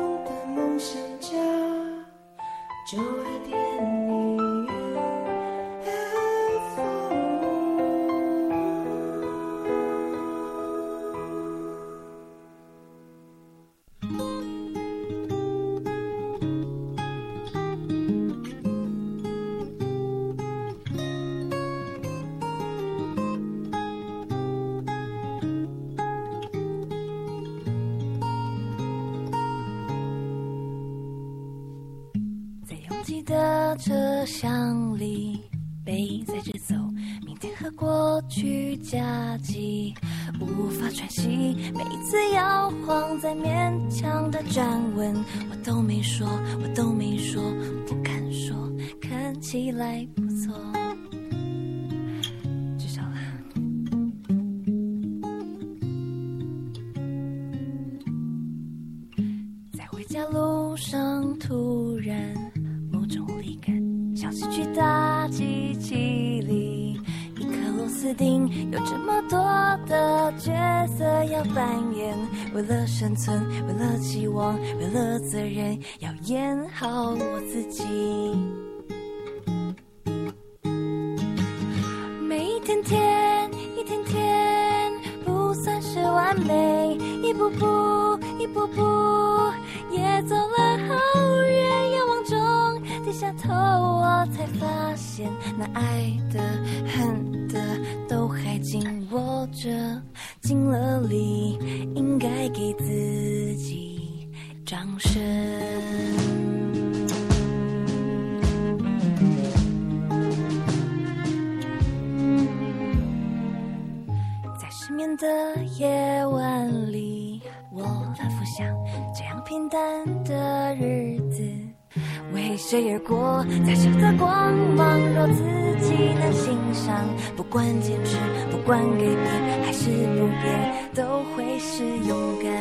的车厢里背载着走，明天和过去夹击，无法喘息，每次摇晃在勉强的站稳，我都没说，我都没说，不敢说，看起来不错，至少啦。在回家路上突然某种无力感，像是去打击机里一颗螺丝钉，有这么多的角色要扮演，为了生存，为了期望，为了责任，要演好我自己。每一天天，一天天，不算是完美，一步步，一步步，也走了好远，遥望中低下头，我才发现那爱的恨的都还紧握着，紧了里应该给自己掌声。在失眠的夜晚里，我反复想，这样平淡的日子为谁而过？在小的光芒，若自己能欣赏，不管坚持，不管改变，还是不变，都会是勇敢。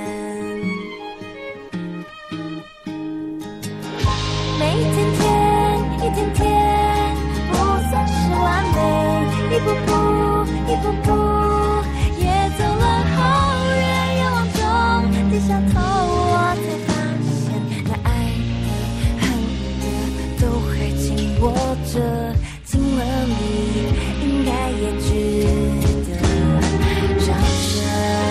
每一天天，一天天，不算是完美，一步步，一步步，也走了好远，遥望中低下头，我才发现那爱的恨的都还紧握着，紧了里应该也值得掌声。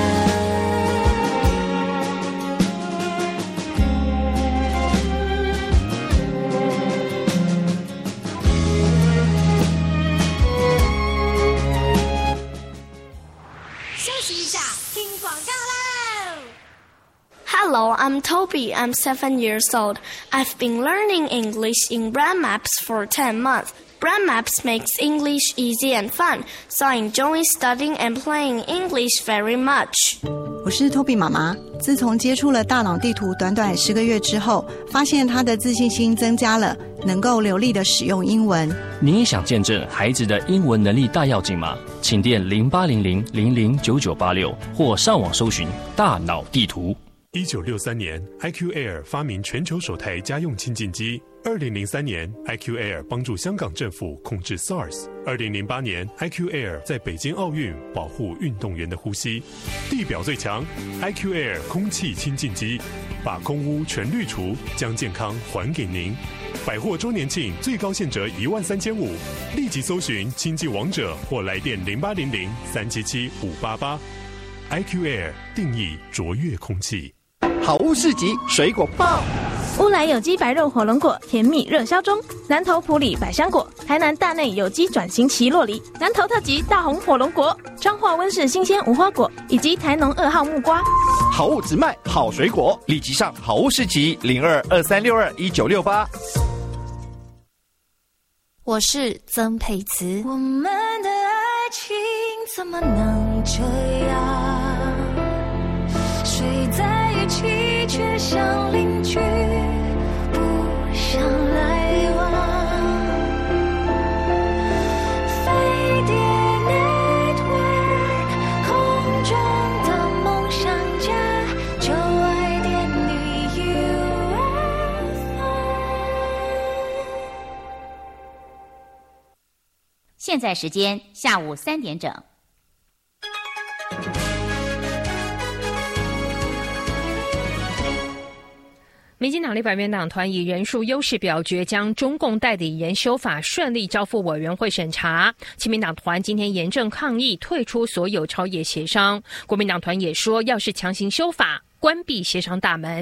休息一下，听广告喽。 Hello, I'm Toby. I'm 7 years old. I've been learning English in Brand Maps for 10 months. Brand Maps makes English easy and fun, so I enjoy studying and playing English very much. 我是 Toby 妈妈。自从接触了大脑地图短短10个月之后，发现她的自信心增加了，能够流利的使用英文。 你也想见证孩子的英文能力大跃进吗？请电0800009986或上网搜寻大脑地图。 1963年 IQ Air 发明全球首台家用清净机。2003年 IQ Air 帮助香港政府控制 SARS。2008年 IQ Air 在北京奥运保护运动员的呼吸。地表最强 IQ Air 空气清净机，把空污全滤除，将健康还给您。百货周年庆最高现折13500，立即搜寻清净王者或来电0800377588。IQ Air 定义卓越空气。 好物市集水果报， 乌来有机白肉火龙果甜蜜热销中，南投埔里百香果，台南大内有机转型期洛梨，南投特级大红火龙果，彰化温室新鲜无花果，以及台农2号木瓜。 好物只卖好水果，立即上好物市集0223621968。 我是曾沛慈。 我们的爱情怎么能这样？睡在一起却像邻居，不想来往。飞碟 Network 空中的梦想家，就爱点你 UFO。 现在时间下午3点整。 民进党立法院党团以人数优势表决，将中共代理研修法顺利交付委员会审查。亲民党团今天严正抗议，退出所有朝野协商。国民党团也说，要是强行修法，关闭协商大门。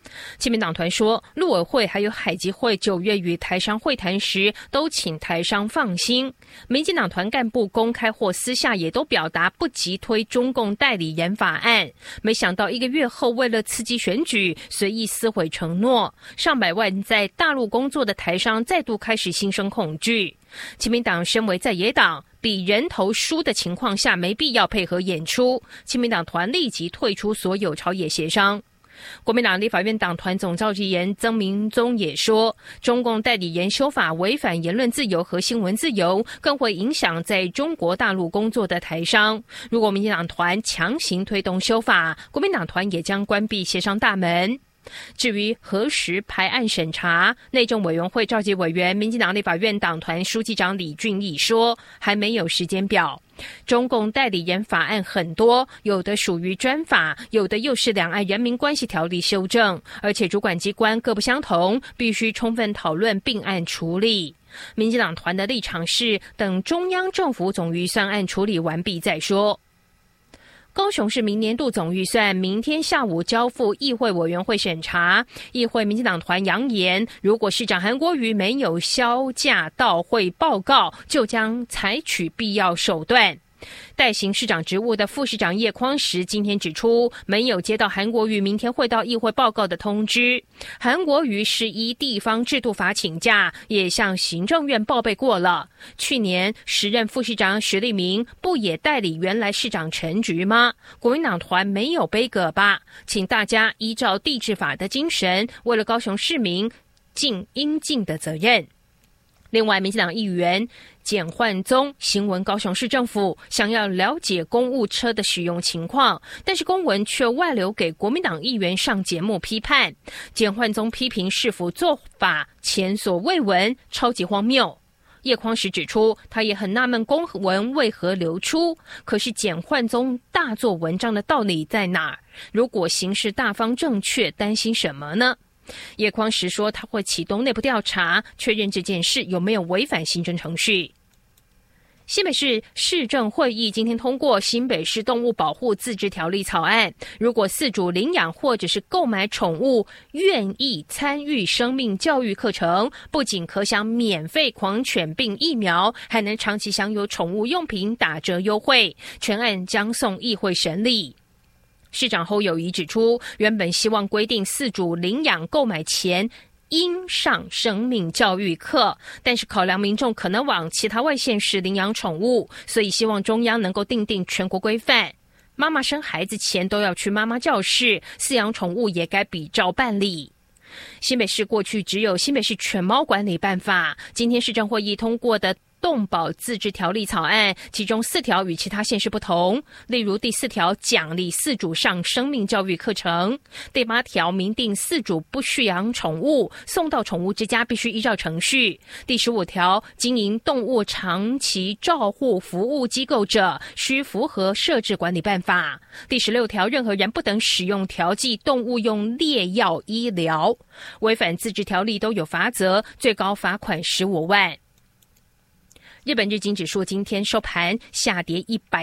亲民党团说，陆委会还有海基会9月与台商会谈时，都请台商放心。民进党团干部公开或私下也都表达不急推中共代理人法案，没想到1个月后，为了刺激选举，随意撕毁承诺，上百万在大陆工作的台商再度开始心生恐惧。亲民党身为在野党，比人头输的情况下，没必要配合演出。亲民党团立即退出所有朝野协商。国民党立法院党团总召集人曾明宗也说，中共代理人修法违反言论自由和新闻自由，更会影响在中国大陆工作的台商。如果民进党团强行推动修法，国民党团也将关闭协商大门。至于何时排案审查，内政委员会召集委员、民进党立法院党团书记长李俊毅说，还没有时间表。中共代理人法案很多，有的属于专法，有的又是两岸人民关系条例修正，而且主管机关各不相同，必须充分讨论并案处理。民进党团的立场是，等中央政府总预算案处理完毕再说。高雄市明年度总预算明天下午交付议会委员会审查。议会民进党团扬言，如果市长韩国瑜没有销假到会报告，就将采取必要手段。代行市长职务的副市长叶匡时今天指出，没有接到韩国瑜明天会到议会报告的通知。韩国瑜是依地方制度法请假，也向行政院报备过了。去年时任副市长许立明不也代理原来市长陈菊吗？国民党团没有杯葛吧？请大家依照地制法的精神，为了高雄市民尽应尽的责任。另外，民进党议员简焕宗询问高雄市政府，想要了解公务车的使用情况，但是公文却外流给国民党议员上节目批判。简焕宗批评市府做法前所未闻，超级荒谬。叶匡时指出，他也很纳闷公文为何流出，可是简焕宗大做文章的道理在哪儿？如果行事大方正确，担心什么呢？叶匡时说，他会启动内部调查，确认这件事有没有违反行政程序。新北市市政会议今天通过新北市动物保护自治条例草案，如果饲主领养或者是购买宠物，愿意参与生命教育课程，不仅可享免费狂犬病疫苗，还能长期享有宠物用品打折优惠。全案将送议会审理。市长侯友宜指出，原本希望规定饲主领养购买前应上生命教育课，但是考量民众可能往其他外县市领养宠物，所以希望中央能够订定全国规范。妈妈生孩子前都要去妈妈教室，饲养宠物也该比照办理。新北市过去只有新北市犬猫管理办法，今天市政会议通过的动保自治条例草案，其中4条与其他县市不同，例如第4条奖励饲主上生命教育课程，第8条明定饲主不蓄养宠物，送到宠物之家必须依照程序，第15条经营动物长期照护服务机构者，需符合设置管理办法，第16条任何人不得使用调剂动物用猎药医疗，违反自治条例都有罚则，最高罚款15万。日本日经指数今天收盘下跌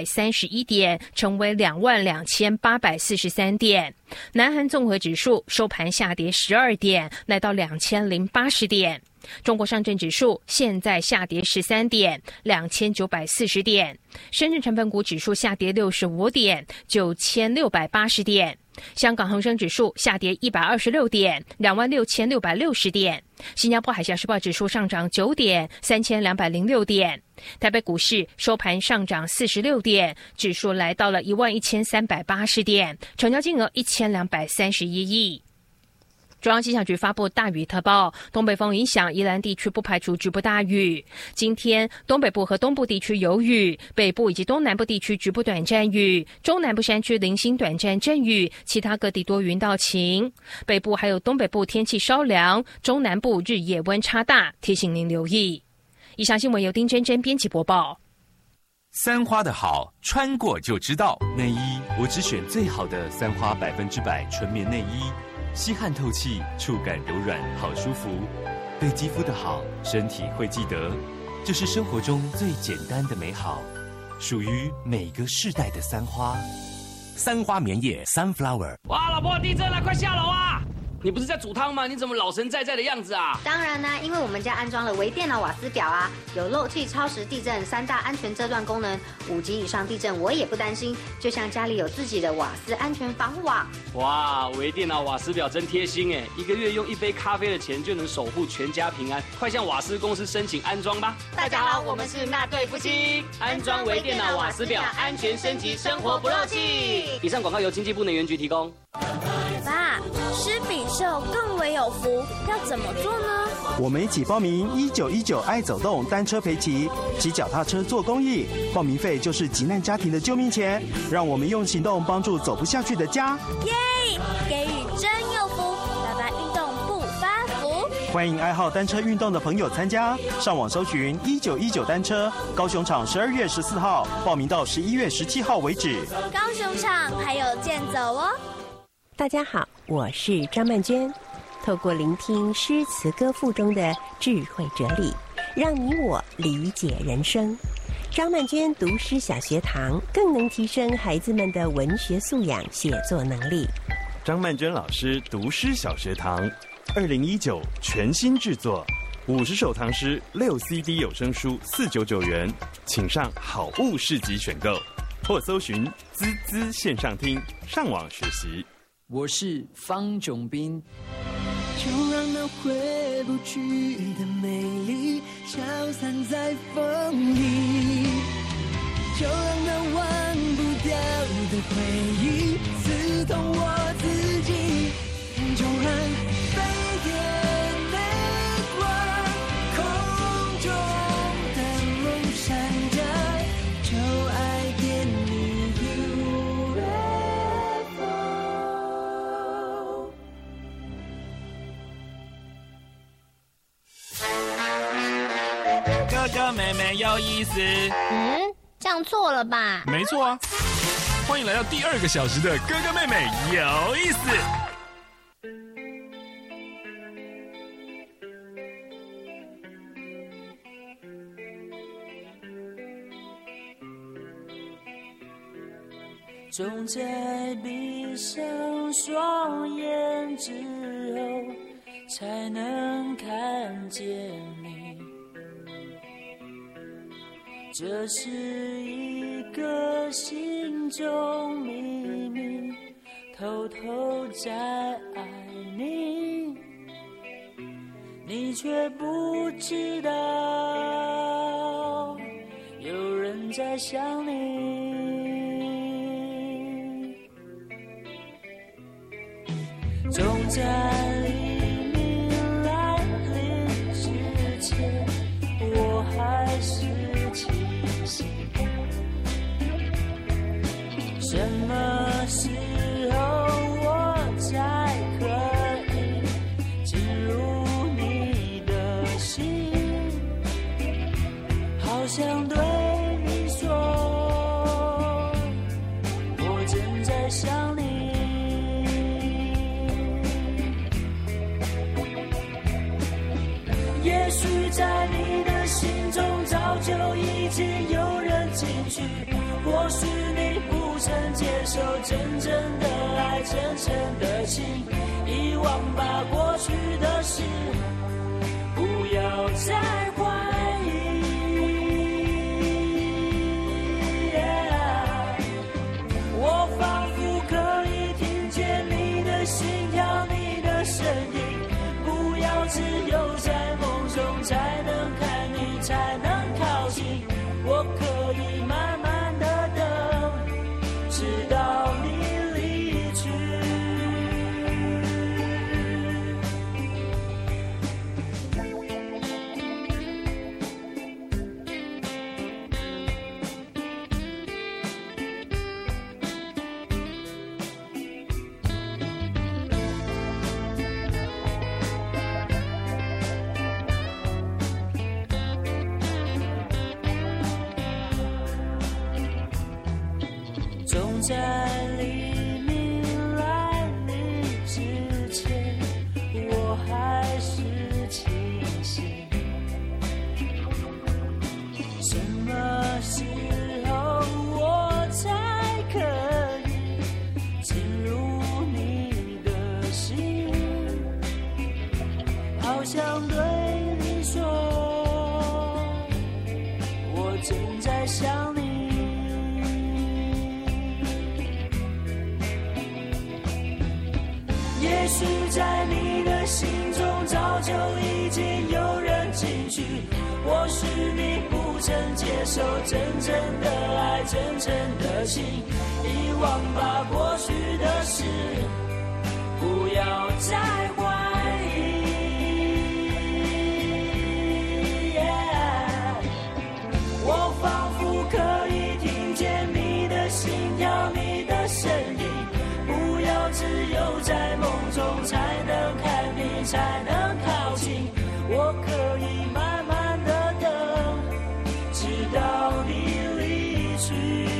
131点，成为22,843点。南韩综合指数收盘下跌12点，来到2080点。中国上证指数现在下跌13点，2940点。深圳成分股指数下跌65点，9680点。香港恒生指数下跌126点，26660点。新加坡海峡时报指数上涨9点，3206点。台北股市收盘上涨46点，指数来到了11380点，成交金额1231亿。中央气象局发布大雨特报，东北风影响宜兰地区不排除局部大雨。今天东北部和东部地区有雨，北部以及东南部地区局部短暂雨，中南部山区零星短暂阵雨，其他各地多云到晴。北部还有东北部天气稍凉，中南部日夜温差大，提醒您留意。以上新闻由丁真真编辑播报。 三花的好，穿过就知道。内衣我只选最好的三花100%纯棉内衣。吸汗透气，触感柔软，好舒服。对肌肤的好，身体会记得，就是生活中最简单的美好，属于每个世代的三花。三花棉业 Sunflower。 哇，老婆，地震了，快下楼啊！ 你不是在煮汤吗？你怎么老神在在的样子啊？ 当然啦，因为我们家安装了微电脑瓦斯表啊，有漏气、超时、地震3大安全遮断功能，5级以上地震我也不担心，就像家里有自己的瓦斯安全防护网。 哇，微电脑瓦斯表真贴心哎，1个月用1杯咖啡的钱就能守护全家平安，快向瓦斯公司申请安装吧。 大家好，我们是那对夫妻， 安装微电脑瓦斯表，安全升级，生活不漏气。以上广告由经济部能源局提供。 爸，吃比寿更为有福，要怎么做呢？ 我们一起报名1919爱走动单车陪骑，骑脚踏车做公益，报名费就是急难家庭的救命钱。让我们用行动帮助走不下去的家。 耶，给予真有福，爸爸运动不发福。 欢迎爱好单车运动的朋友参加，上网搜寻1919单车，高雄场12月14号，报名到11月17号为止。 高雄场还有健走哦。 大家好，我是张曼娟。透过聆听诗词歌赋中的智慧哲理，让你我理解人生。张曼娟读诗小学堂更能提升孩子们的文学素养、写作能力。 张曼娟老师读诗小学堂2019全新制作，50首唐诗，6 CD 有声书499元，请上好物市集选购，或搜寻滋滋线上听，上网学习。 我是方炯斌。 就让那回不去的美丽消散在风里，就让那忘不掉的回忆刺痛我自己，就让飞点泪光空中的梦闪着，就爱给你哥哥妹妹有意思。 这样错了吧？ 没错啊！欢迎来到第2个小时的哥哥妹妹有意思。 总在闭上双眼之后，才能看见你。这是一个心中秘密，偷偷在爱你，你却不知道，有人在想你。总在黎明来临之前，我还是清醒。什么时候我才可以进入你的心？好想对你说，我正在想你。也许在你的心中早就已经有人进去，或许你不曾接受真正的爱，真诚的情，遗忘吧过去的事，不要再怀疑。我仿佛可以听见你的心跳，你的声音，不要只有在梦中才能看你，才能靠近。我可以慢慢的等，直到你离去。总在黎明来临之前，我还是清醒。什么时候我才可以进入你的心？ 也许在你的心中早就已经有人进去，或许你不曾接受真正的爱，真正的情，遗忘吧过去的事，不要再怀疑。我仿佛可以听见你的心跳，你的声音，不要只有在梦中才能看你，才能靠近。我可以慢慢的等，直到你离去。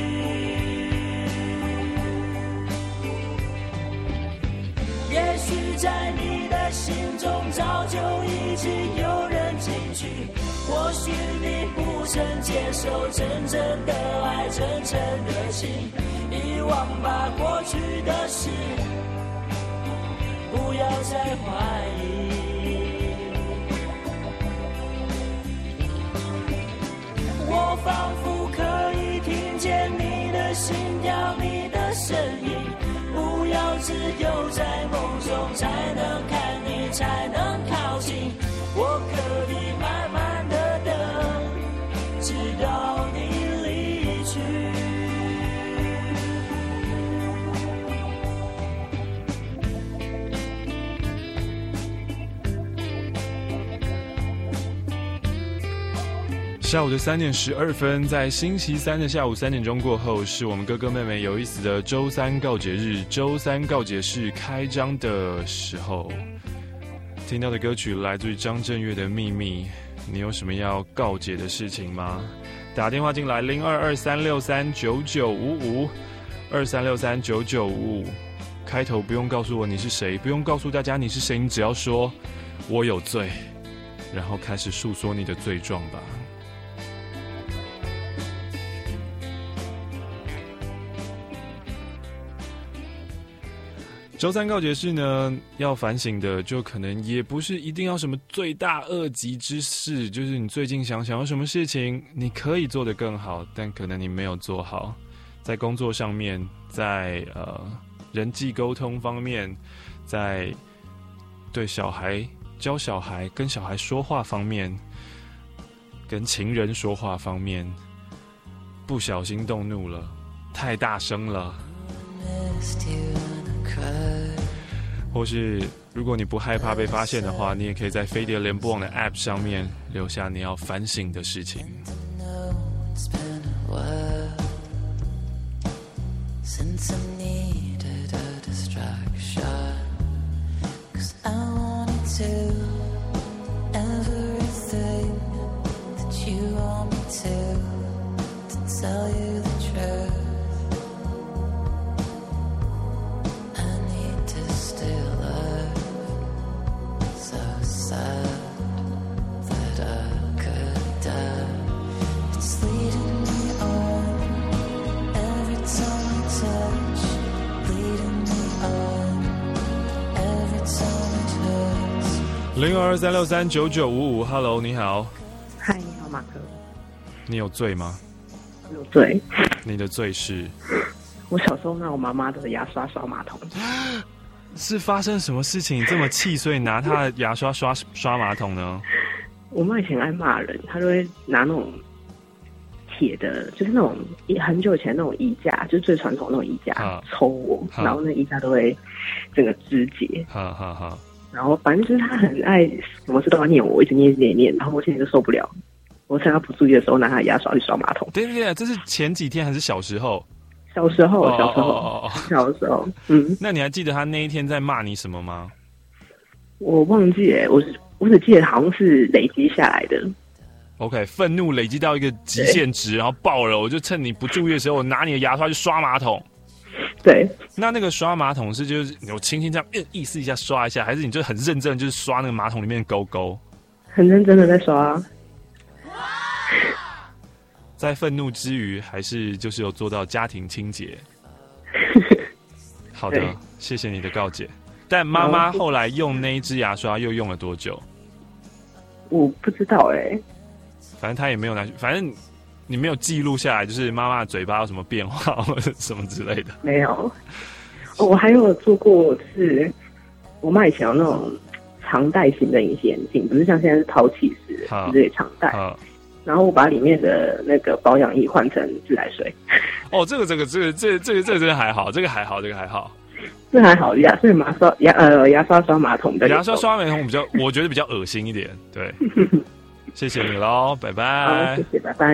也许在你的心中早就已经有人进去，或许你不曾接受真正的爱，真正的情，遗忘吧过去的事，不要再怀疑。我仿佛可以听见你的心跳，你的声音，不要只有在梦中才能看你，才能靠近。我可以慢慢的等，直到你离去。 下午的3点12分，在星期三的下午3点钟过后，是我们哥哥妹妹有意思的周三告解日。周三告解室开张的时候，听到的歌曲来自于张震岳的《秘密》。你有什么要告解的事情吗？打电话进来0223639955，23639955，开头不用告诉我你是谁，不用告诉大家你是谁，你只要说我有罪，然后开始诉说你的罪状吧。周三告解室呢，要反省的就可能也不是一定要什么罪大恶极之事，就是你最近想有什么事情你可以做得更好，但可能你没有做好，在工作上面，在人际沟通方面，在对小孩教小孩跟小孩说话方面，跟情人说话方面，不小心动怒了，太大声了，或是如果你不害怕被发现的话，你也可以在飞碟联播网的 App 上面留下你要反省的事情。0223639955 ，Hello， 你好。 嗨，你好，马哥。 你有罪吗？ 有罪。 你的罪是？ 我小时候拿我妈妈的牙刷刷马桶。 是发生什么事情这么气，所以拿她的牙刷刷马桶呢？ 我妈以前爱骂人，她就会拿那种铁的，就是那种很久以前那种衣架，就是最传统的那种衣架，抽我，然后那衣架都会整个肢解。然后反正就是他很爱什么事都要念我，一直念，然后我现在就受不了。我趁他不注意的时候，拿他的牙刷去刷马桶。 对，这是前几天还是小时候？ 小时候。 那你还记得他那一天在骂你什么吗？ 我忘记了，我只记得好像是累积下来的。 OK， 愤怒累积到一个极限值，然后爆了，我就趁你不注意的时候，我拿你的牙刷去刷马桶。 对， 那个刷马桶是就是我轻轻这样意思一下刷一下，还是你就很认真就是刷那个马桶里面的勾勾？ 很认真的在刷。 在愤怒之余，还是就是有做到家庭清洁。好的，谢谢你的告解。但妈妈后来用那一支牙刷又用了多久？ 我不知道反正她也没有拿去，反正你没有记录下来，就是妈妈的嘴巴有什么变化或者什么之类的。 没有。我还有做过是我妈以前有那种长戴型的隐形眼镜，不是像现在是抛弃式的，就是长戴。然后我把里面的那个保养液换成自来水。 哦，这个真的还好，这个还好。 这还好，牙刷刷马桶的， 牙刷刷马桶比较，我觉得比较恶心一点。对，谢谢你喽，拜拜。 好，谢谢，拜拜。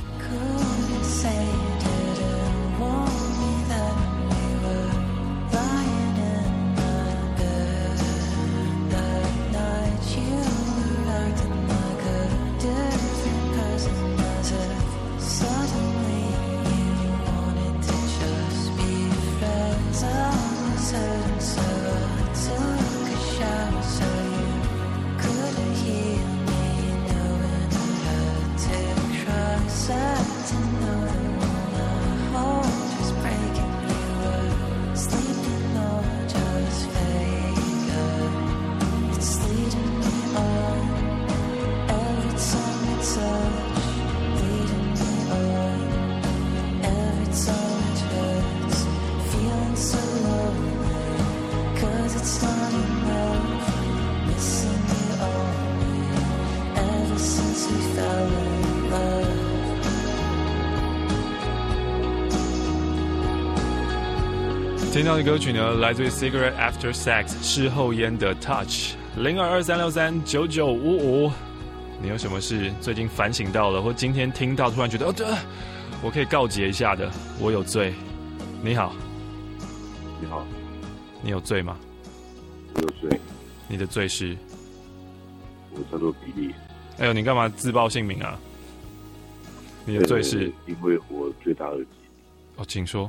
听到的歌曲呢，来自于 Cigarette After Sex 事后烟的 Touch 0223639955。你有什么事最近反省到了，或今天听到突然觉得我可以告解一下的？我有罪。你好， 你好， 你有罪吗？ 我有罪。 你的罪是？ 我叫做比利。 哎呦，你干嘛自报姓名啊？你的罪是？ 因为我罪大恶极。 哦，请说。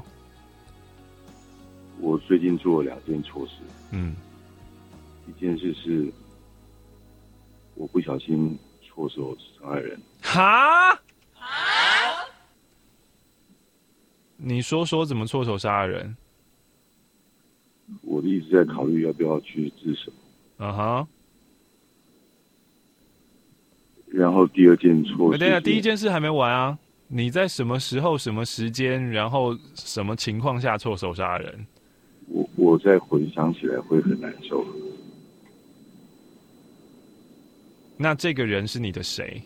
我最近做了2件错事。一件事是我不小心错手伤害人。 哈？你说怎么错手杀了人？ 我一直在考虑要不要去自首。然后第2件错事， 等一下，第一件事还没完啊！你在什么时候、什么时间，然后什么情况下错手杀人？ 我再回想起来会很难受。 那这个人是你的谁？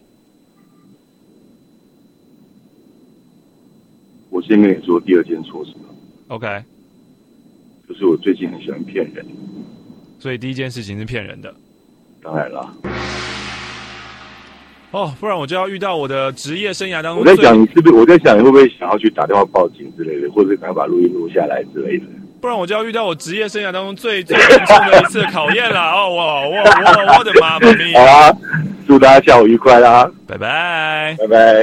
我先跟你说第2件错事。 OK， 就是我最近很喜欢骗人。 所以第一件事情是骗人的。 当然啦。 不然我就要遇到我的职业生涯当中。 我在想你是不是？我在想你会不会想要去打电话报警之类的，或者赶快把录音录下来之类的。 不然我就要遇到我职业生涯当中最严重的一次考验了。我的妈咪！ 好啊，祝大家下午愉快啦！ 拜拜， 拜拜。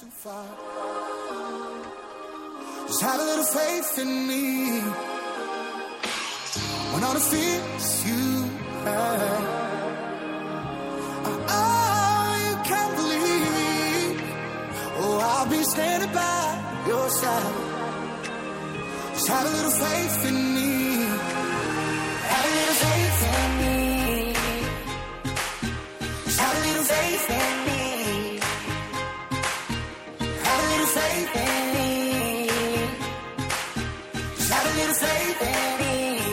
Just have a little faith in me when all the fears you have. You can't believe. Oh, I'll be standing by your side.Just have a little faith in me. Have a little faith in me. Just have a little faith in me. Have a little faith in me. Just have a little faith in me.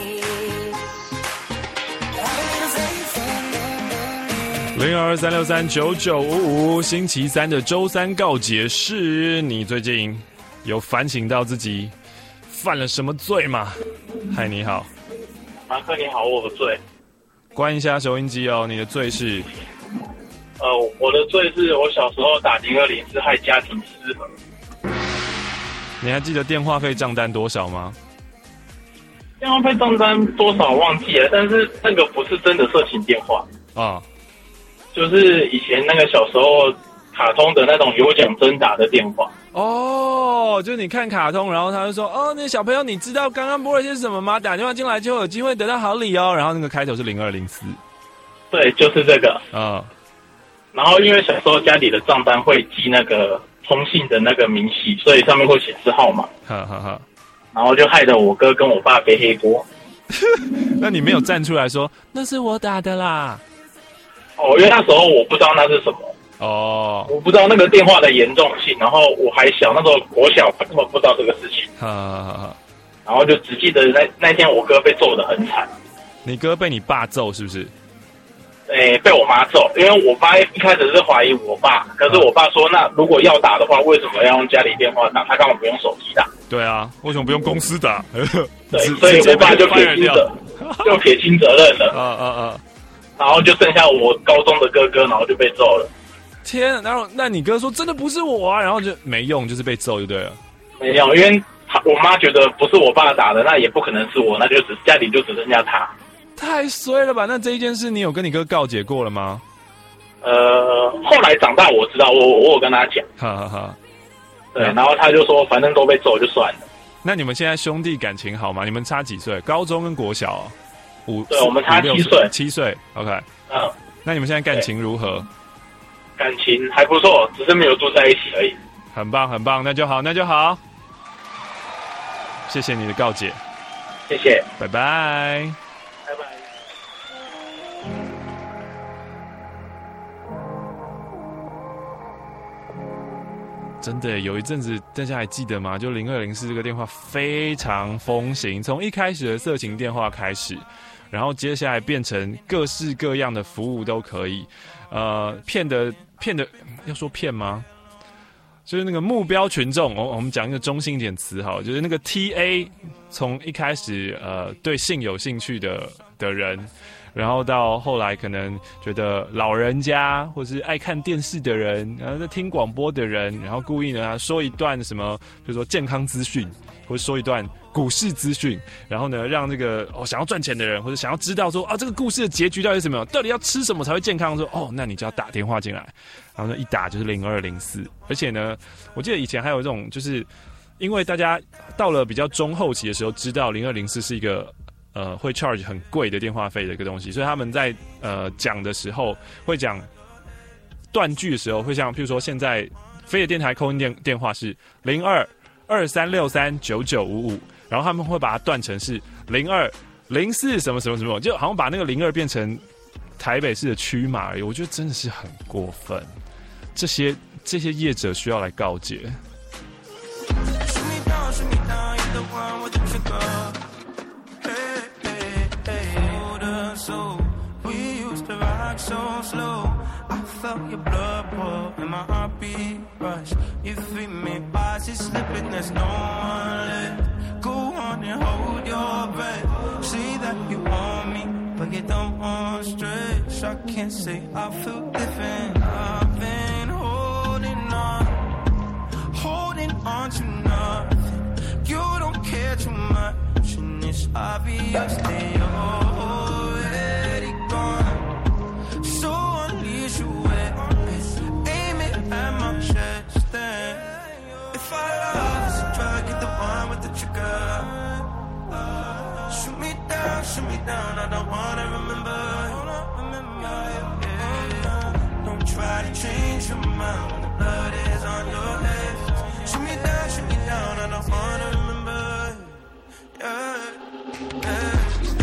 Have a little faith in me. 0223639955，星期三的周三告解室，你最近有反省到自己犯了什么罪吗？嗨，你好， 马克，你好，我有罪。 关一下收音机哦，你的罪是？ 我的罪是我小时候打020是害家庭失和。 你还记得电话费账单多少吗？ 电话费账单多少忘记了，但是那个不是真的色情电话啊， 就是以前那个小时候卡通的那种有奖征答的电话。 就是你看卡通，然后他就说：“那小朋友，你知道刚刚播了些什么吗？打电话进来就有机会得到好礼哦。”然后那个开头是0204。 对，就是这个。然后因为小时候家里的账单会寄那个通信的那个明细，所以上面会显示号码。然后就害得我哥跟我爸背黑锅。 那你没有站出来说那是我打的啦？ 因为那时候我不知道那是什么。我不知道那个电话的严重性，然后我还小，那时候国小，根本不知道这个事情。然后就只记得那天我哥被揍得很惨。 你哥被你爸揍是不是？ 被我妈揍，因为我爸一开始是怀疑我爸，可是我爸说，那如果要打的话，为什么要用家里电话打？他干嘛不用手机打？ 对啊，为什么不用公司打？ 对，所以我爸就撇清责任了。然后就剩下我高中的哥哥，然后就被揍了。 天，然后那你哥说真的不是我啊，然后就没用，就是被揍就对了。 没用，因为我妈觉得不是我爸打的，那也不可能是我，那就家里就只剩下他。 太衰了吧？那这一件事你有跟你哥告解过了吗？ 后来长大我知道，我有跟他讲。对，然后他就说，反正都被揍就算了。 那你们现在兄弟感情好吗？你们差几岁？高中跟国小对，我们差7岁。 7岁 ，OK。那你们现在感情如何？ 感情还不错，只是没有住在一起而已。 很棒，很棒，那就好，那就好。谢谢你的告解。 谢谢， 拜拜。 拜拜。 真的有一阵子，大家还记得吗？就0204这个电话非常风行，从一开始的色情电话开始，然后接下来变成各式各样的服务都可以。骗的，要说骗吗？就是那个目标群众，我们讲一个中性一点词好，就是那个 TA， 从一开始对性有兴趣的人，然后到后来可能觉得老人家或是爱看电视的人，然后在听广播的人，然后故意呢说一段什么，比如说健康资讯，或者说一段股市资讯，然后呢让这个想要赚钱的人，或者想要知道说这个故事的结局到底是什么，到底要吃什么才会健康，说那你就要打电话进来，然后呢一打就是0204，而且呢我记得以前还有这种，就是因为大家到了比较中后期的时候，知道0204是一个会 charge 很贵的电话费的一个东西，所以他们在讲的时候会讲断句的时候，会像譬如说现在飞的电台call in电话是0223639955，然后他们会把它断成是0204什么什么什么，就好像把那个02变成台北市的区码而已。我觉得真的是很过分，这些业者需要来告解。 So slow, I felt your blood pour and my heartbeat rush. You feed me fast, it's slipping, there's no one left. Go on and hold your breath. Say that you want me, but you don't want stretch. I can't say I feel different. I've been holding on to nothing. You don't care too much, and it's obvious that you're already gone.So unleash your weapons, aim it at my chest. Then, if our love is a drug, you're the one with the trigger. Shoot me down, I don't wanna remember. Don't try to change your mind when the blood is on your head. Shoot me down, I don't wanna remember. Yeah.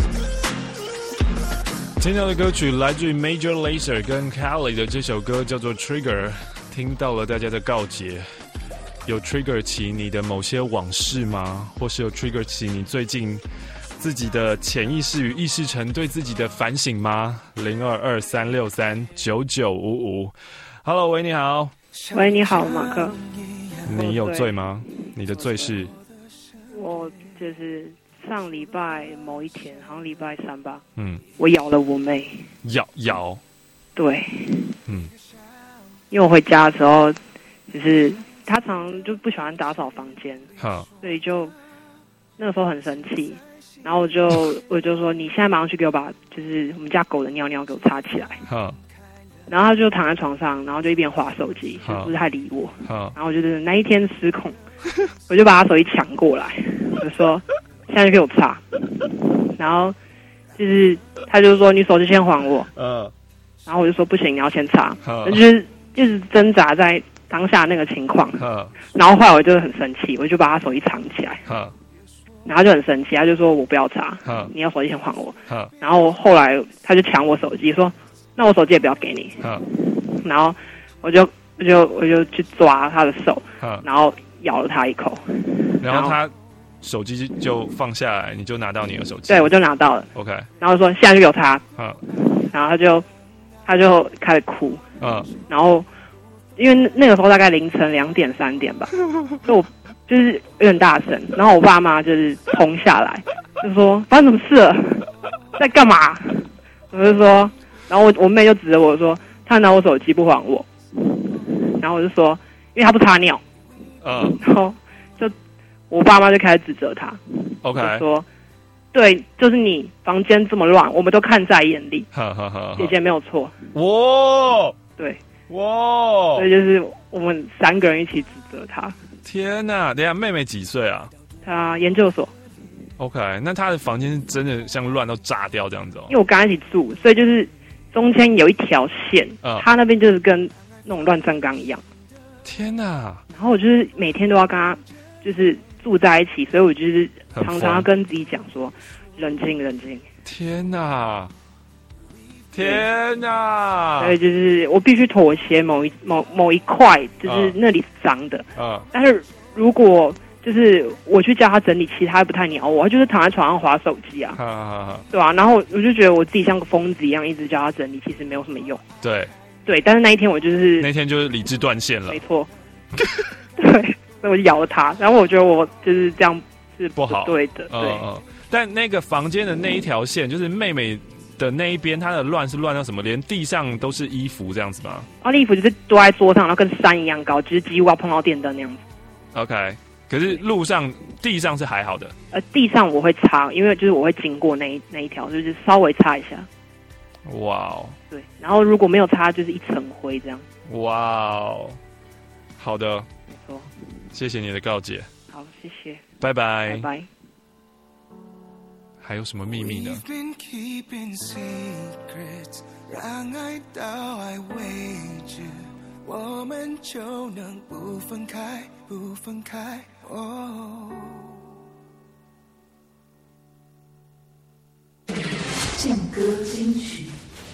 听到的歌曲来自于 Major Lazer 跟 Khalid 的这首歌叫做 Trigger， 听到了大家的告解，有 trigger 起你的某些往事吗？或是有 trigger 起你最近自己的潜意识与意识层对自己的反省吗？0223639955。Hello， 喂，你好。 喂，你好，马克。 你有罪吗？你的罪是？ 我就是上礼拜某一天，好像礼拜3吧。我咬了我妹。 咬？ 对。因为我回家的时候，就是她常就不喜欢打扫房间，所以就那个时候很生气，然后我就说你现在马上去给我把就是我们家狗的尿尿给我擦起来。然后他就躺在床上，然后就一边滑手机，不太理我。然后我就是那一天失控，我就把他手机抢过来，我就说现在就给我擦。然后就是他就说你手机先还我。然后我就说不行，你要先擦。就是一直挣扎在当下那个情况。然后后来我就很生气，我就把他手机藏起来。然后他就很生气，他就说我不要擦，你要手机先还我。然后后来他就抢我手机，说那我手机也不要给你。然后我就去抓他的手，然后咬了他一口。 然后他手机就放下来，你就拿到你的手机。 对，我就拿到了。 OK， 然后说现在就给我擦。然后他就开始哭。然后因为那个时候大概凌晨2点3点吧，所以我就是有点大声，然后我爸妈就是冲下来，就说发生什么事了，在干嘛？我就说，然后我妹就指着我说，她拿我手机不还我，然后我就说，因为她不擦尿，然后就我爸妈就开始指责她 ，OK， 就说，对，就是你房间这么乱，我们都看在眼里，姐姐没有错， 哇， 对， 哇， 所以就是我们3个人一起指责她。 天哪！等一下，妹妹几岁啊？ 她研究所。 OK， 那她的房间是真的像乱到炸掉这样子哦。 因为我跟她一起住，所以就是中间有一条线，她那边就是跟那种乱葬岗一样。 天哪！ 然后我就是每天都要跟她就是住在一起，所以我就是常常要跟自己讲说，冷静冷静。 天哪！天哪！ 所以就是我必须妥协某一块，就是那里是脏的。但是如果就是我去叫他整理，其实他不太鸟我，他就是躺在床上滑手机啊，对吧？然后我就觉得我自己像个疯子一样，一直叫他整理，其实没有什么用。 对， 但是那一天我就是理智断线了， 没错。对，所以我就咬了他，然后我觉得我就是这样是不好对的。对， 但那个房间的那一条线，就是妹妹的那一边，它的乱是乱到什么？连地上都是衣服这样子吗？ 衣服就是堆在桌上，然后跟山一样高，就是几乎要碰到电灯那样子。 OK， 可是地上是还好的。 地上我会擦，因为就是我会经过那一条，就是稍微擦一下。 哇哦。 对，然后如果没有擦，就是一层灰这样。 哇哦。好的。 没错。 谢谢你的告解。 好，谢谢。 拜拜。 拜拜。 还有什么秘密呢？ 让爱到爱为止，我们就能不分开，不分开。 劲歌金曲，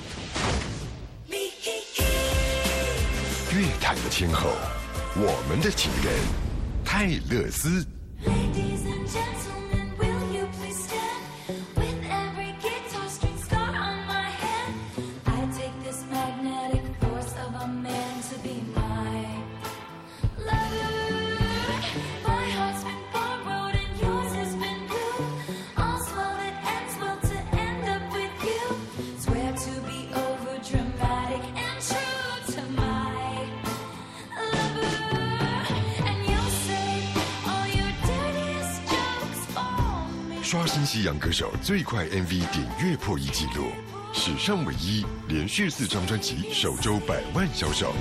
乐坛的天后，我们的情人泰勒斯。刷新西洋歌手最快 MV 点阅破亿纪录，史上唯一连续4张专辑首周100万销售。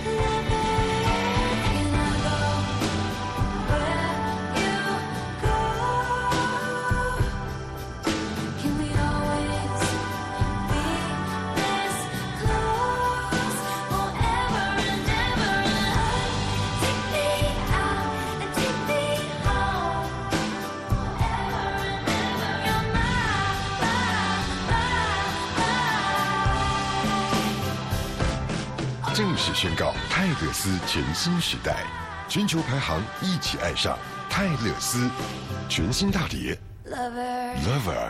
正式宣告泰勒斯全新时代，全球排行一起爱上泰勒斯，全新大碟 Lover。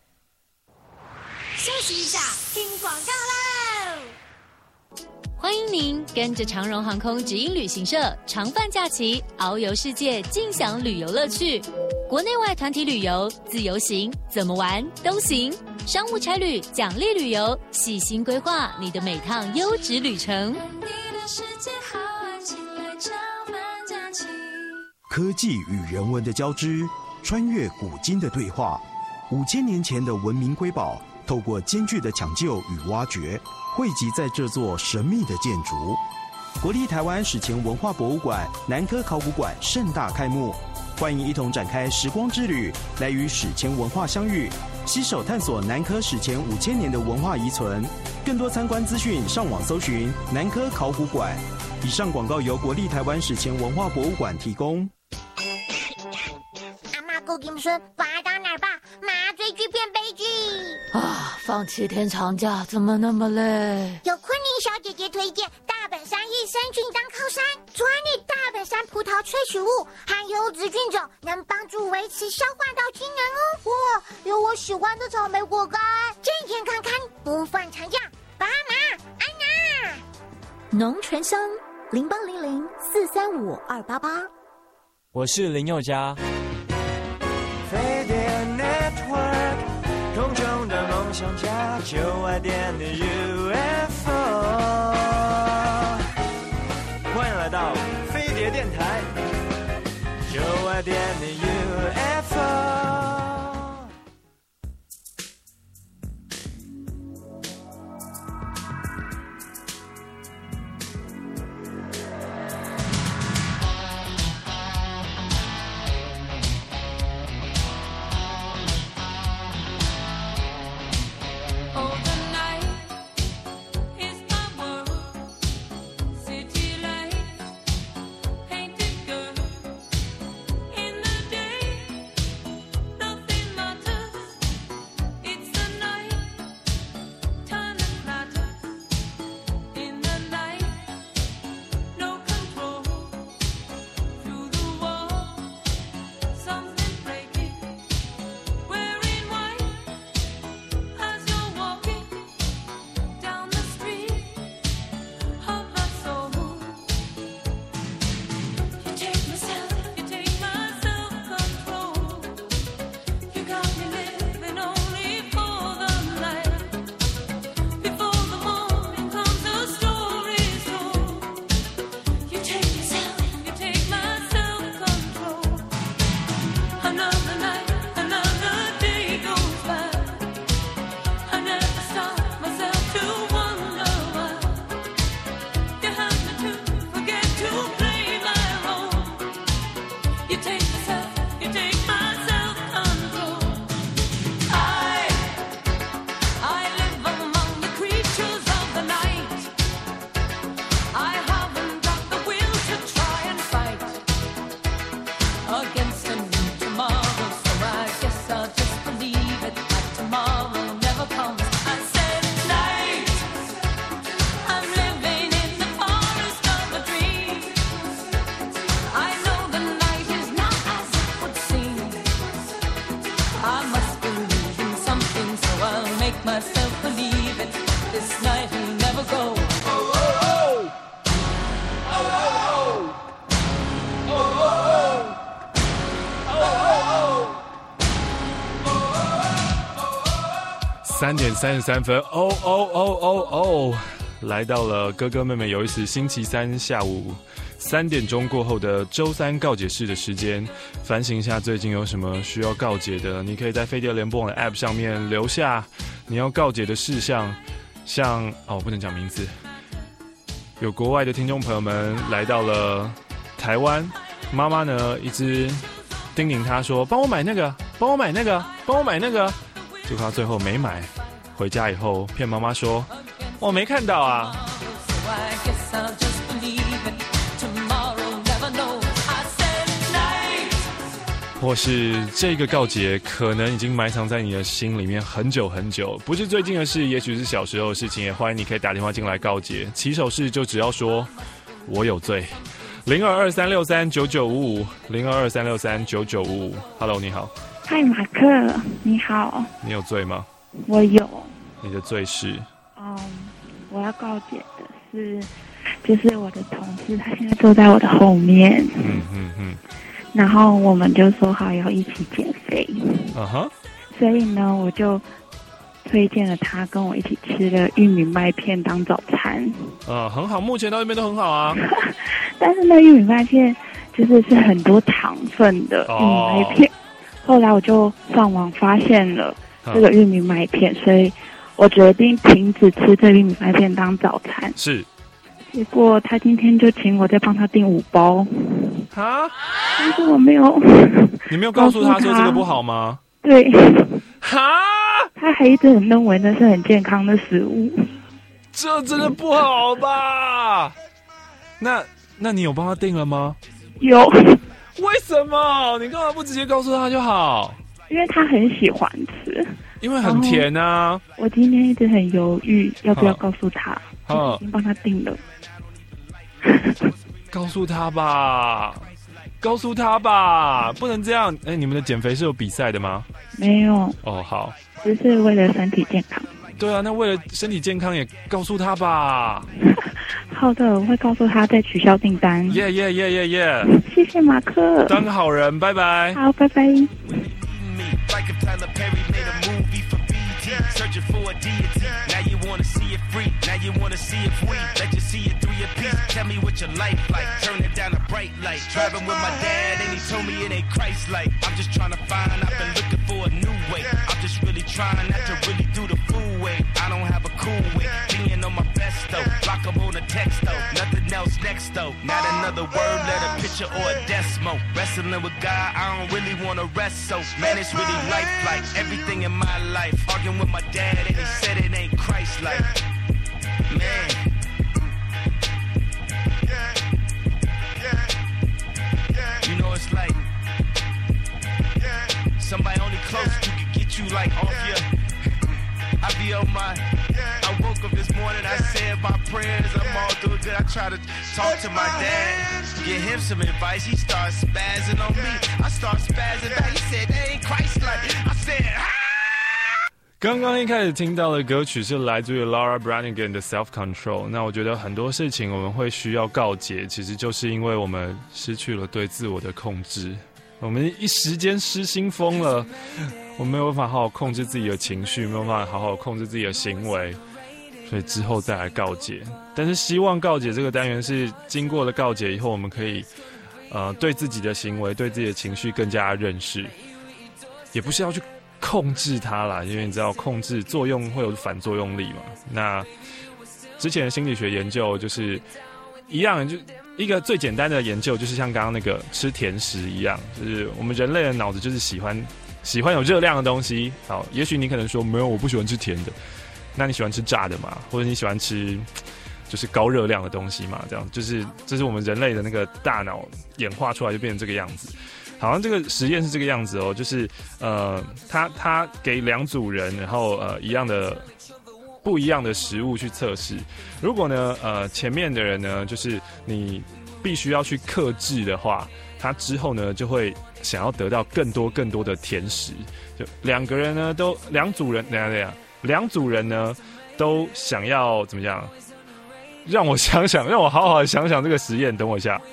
休息一下，听广告喽！ 欢迎您跟着长荣航空直营旅行社长伴假期，遨游世界，尽享旅游乐趣。国内外团体旅游、自由行，怎么玩都行。商务差旅、奖励旅游，细心规划你的每趟优质旅程。 科技与人文的交织，穿越古今的对话，5000年前的文明瑰宝，透过艰巨的抢救与挖掘，汇集在这座神秘的建筑。国立台湾史前文化博物馆南科考古馆盛大开幕，欢迎一同展开时光之旅，来与史前文化相遇，携手探索南科史前5000年的文化遗存。更多参观资讯，上网搜寻南科考古馆。以上广告由国立台湾史前文化博物馆提供。 阿嬷够金孙，罚打哪儿吧？麻醉剧变悲剧啊！放7天长假怎么那么累？ 有昆凌小姐姐推荐大本山益生菌当靠山，专利大本山葡萄萃取物含优质菌种，能帮助维持消化道机能哦。哇，有我喜欢的草莓果干，健健康康，不犯常价。爸妈，安娜， 浓醇香0800-435-288。 我是林宥嘉。 飞碟 Network， 空中的梦想家，9爱.de UFO。欢迎来到飞碟电台，9爱.de UFO。 3点33分，哦，来到了哥哥妹妹有意思星期三下午3点钟过后的周三告解室的时间，反省一下最近有什么需要告解的，你可以在飞碟联播网的 App 上面留下你要告解的事项，像我不能讲名字，有国外的听众朋友们来到了台湾，妈妈呢一直叮咛他说帮我买那个，帮我买那个，帮我买那个，结果他最后没买，回家以后骗妈妈说我没看到啊。或是这个告解可能已经埋藏在你的心里面很久很久，不是最近的事，也许是小时候的事情，也欢迎你可以打电话进来告解。起手式就只要说我有罪，0223639955 0223639955。Hello， 你好。 嗨，马克，你好。 你有罪吗？ 我有。 你的罪是？ 我要告解的是，就是我的同事，他现在坐在我的后面。然后我们就说好要一起减肥。所以呢，我就推荐了他跟我一起吃了玉米麦片当早餐。 很好，目前到这边都很好啊。 但是那玉米麦片是很多糖分的玉米麦片。后来我就上网发现了这个玉米麦片，所以我决定停止吃这玉米麦片当早餐。 是。 结果他今天就请我再帮他订5包。 但是我没有。 你没有告诉他说这个不好吗？ 对。他还一直很认为那是很健康的食物。 这真的不好吧？那你有帮他订了吗？ 有。 为什么？你干嘛不直接告诉他就好？ 因为他很喜欢吃。 因为很甜啊。 我今天一直很犹豫要不要告诉他，我已经帮他订了。 告诉他吧，告诉他吧，不能这样。哎，你们的减肥是有比赛的吗？ 没有。 哦，好， 只是为了身体健康。 对啊，那为了身体健康也告诉他吧。 好的，我会告诉他再取消订单。 耶耶耶耶耶！ 谢谢马克， 当个好人，拜拜。 好，拜拜。 Searching for a deity. Now you wanna see it free. Now you wanna see it free. Let you see it through your piece. Tell me what your life like. Turn it down a bright light. Driving with my dad and he told me it ain't Christ-like. I'm just trying to find. I've been looking for a new way. I'm just really trying not to really do the fool way. I don't have a cool way. Being on my best though. Lock up on a text though. Nothing else next though. Not another word, let a picture or a decimal. Wrestling with God, I don't really wanna rest so. Man, it's really lifelike. Everything in my life. Arguing with my dad and he said it ain't Christ-like. Man. You know it's like somebody only close who can get you like off your. I be on my. I woke up this morning, I said my prayers, I'm all doing good. I try to talk to my dad, give him some advice. He starts spazzing on me. I start spazzing back. He said that ain't Christ-like. I said, ah! 刚刚一开始听到的歌曲是来自于 Laura Branigan 的 Self Control。那我觉得很多事情我们会需要告解，其实就是因为我们失去了对自我的控制，我们一时间失心疯了，我们没有办法好好控制自己的情绪，没有办法好好控制自己的行为，所以之后再来告解。但是希望告解这个单元是经过了告解以后，我们可以对自己的行为、对自己的情绪更加认识，也不是要去控制它啦，因为你知道控制作用会有反作用力嘛。那之前的心理学研究就是一样，就一个最简单的研究，就是像刚刚那个吃甜食一样，就是我们人类的脑子就是喜欢有热量的东西。好，也许你可能说没有，我不喜欢吃甜的，那你喜欢吃炸的嘛？或者你喜欢吃就是高热量的东西嘛？这样就是这是我们人类的那个大脑演化出来就变成这个样子。好像这个实验是这个样子哦，就是他给两组人，然后不一样的食物去测试。如果呢前面的人呢，就是你必须要去克制的话，他之后呢就会想要得到更多的甜食。就两组人呢都想要怎么样？让我想想，让我好好的想想这个实验。等我一下。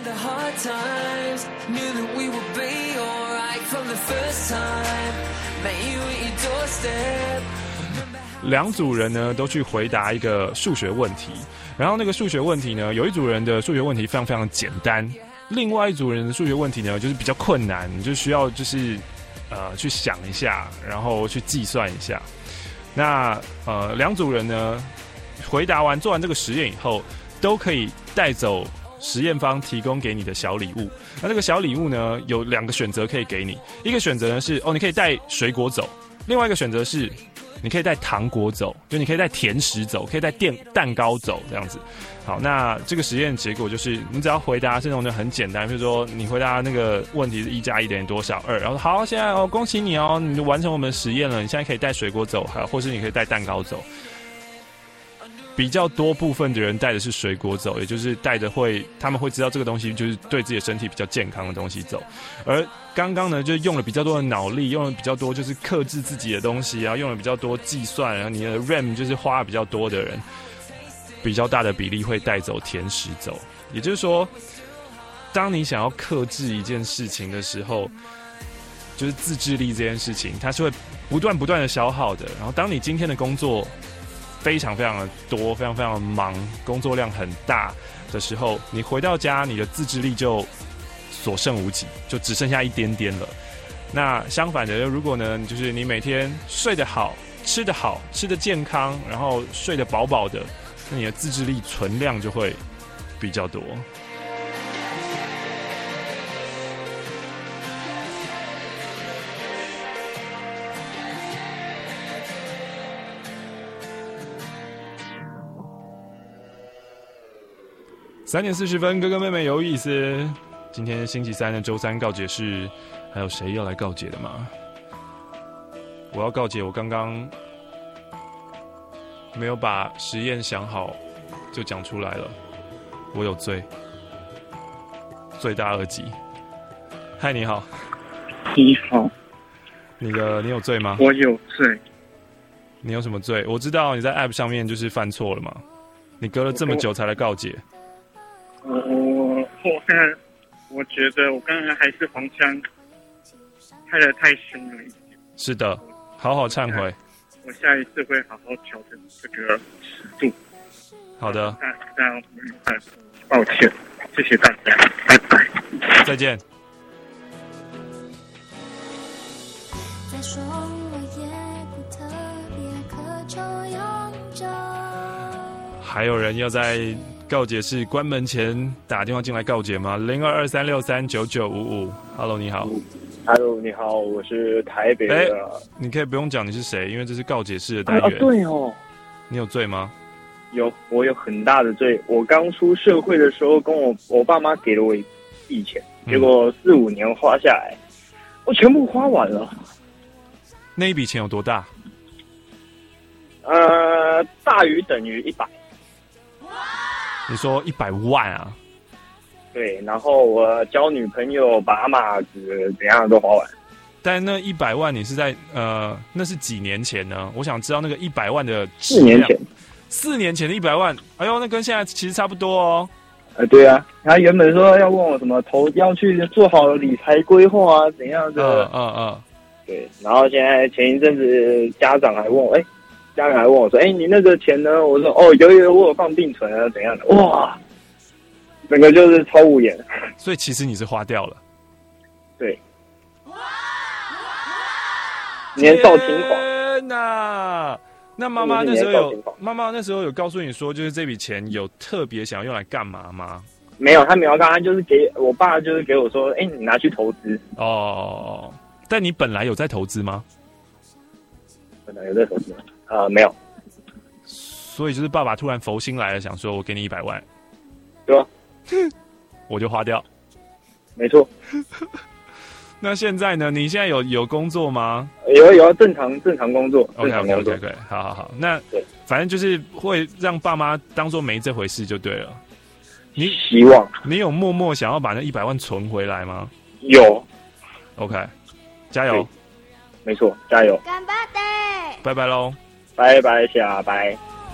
两组人呢都去回答一个数学问题，然后那个数学问题呢，有一组人的数学问题非常非常简单，另外一组人的数学问题呢就是比较困难，你就需要就是去想一下，然后去计算一下。那两组人呢回答完做完这个实验以后，都可以带走实验方提供给你的小礼物。那这个小礼物呢有两个选择可以给你，一个选择呢是你可以带水果走，另外一个选择是你可以带糖果走，就你可以带甜食走，可以带蛋糕走这样子。好，那这个实验结果就是你只要回答是那种很简单，比如说你回答那个问题是1+1等于多少2，然后好，现在恭喜你哦，你就完成我们的实验了，你现在可以带水果走，或是你可以带蛋糕走。比较多部分的人带的是水果走，也就是带着他们会知道这个东西就是对自己的身体比较健康的东西走。而刚刚呢，就用了比较多的脑力，用了比较多就是克制自己的东西啊，用了比较多计算，然后你的 RAM 就是花比较多的人，比较大的比例会带走甜食走。也就是说，当你想要克制一件事情的时候，就是自制力这件事情，它是会不断的消耗的。然后当你今天的工作非常非常的多，非常非常的忙，工作量很大的时候，你回到家，你的自制力就所剩无几，就只剩下一点点了。那相反的，如果呢，就是你每天睡得好，吃得好，吃得健康，然后睡得饱饱的，那你的自制力存量就会比较多。3点40分，哥哥妹妹有意思。今天星期三的周三告解室，还有谁要来告解的吗？我要告解，我刚刚没有把实验想好，就讲出来了。 我有罪，罪大恶极。嗨，你好。 你好。 你有罪吗？ 我有罪。 你有什么罪？我知道你在 App 上面就是犯错了嘛。你隔了这么久才来告解。 我觉得我刚才还是黄腔开得太凶了一点。是的，好好忏悔。 我下一次会好好调整这个尺度。 好的。 但我很抱歉，谢谢大家，拜拜， 再见。 再说我也不特别渴求永久。 还有人要在告解室关门前打电话进来告解吗？0223639955。Hello， 你好。 Hello， 你好，我是台北的。 你可以不用讲你是谁，因为这是告解室的单元。 对哦。 你有罪吗？ 我有很大的罪。我刚出社会的时候，跟我爸妈给了我一笔钱，结果4-5年花下来，我全部花完了。 那一笔钱有多大？ 大于等于100。 你说100万啊？ 对，然后我交女朋友、把马子怎样都花完。 但那100万你是在那是几年前呢？我想知道那个100万的 4年前。 4年前的100万，哎呦，那跟现在其实差不多哦。 对啊，他原本说要问我什么要去做好理财规划啊，怎样的？对，然后现在前一阵子家长还问我，说，你那个钱呢？我说，有我有放定存啊，怎样的？哇，整个就是超无言。 所以其实你是花掉了。 对。年少轻狂。 天哪！那妈妈那时候有告诉你说，就是这笔钱有特别想要用来干嘛吗？ 没有，他没有干，他就是给我爸，就是给我说，你拿去投资。 哦，但你本来有在投资吗？ 本来有在投资吗？没有。 所以就是爸爸突然佛心来了，想说我给你100万， 对吧？ 我就花掉。 没错。 那现在呢？你现在有工作吗？ 有正常工作。 OK， 好。那反正就是会让爸妈当作没这回事就对了。你希望你有默默想要把那100万存回来吗？ 有。 OK， 加油。 没错，加油。 干巴爹。 拜拜喽。 拜拜，下拜。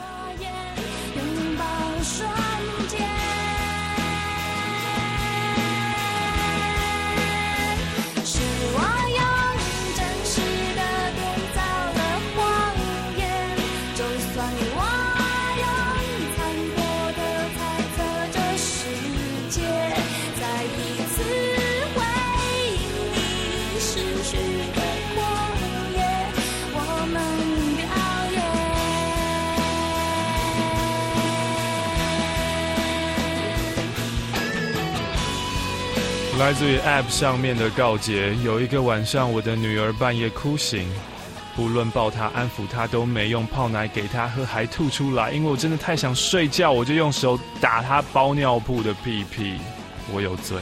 来自于 App 上面的告解，有一个晚上，我的女儿半夜哭醒，不论抱她、安抚她都没用，泡奶给她喝还吐出来，因为我真的太想睡觉，我就用手打她包尿布的屁屁，我有罪。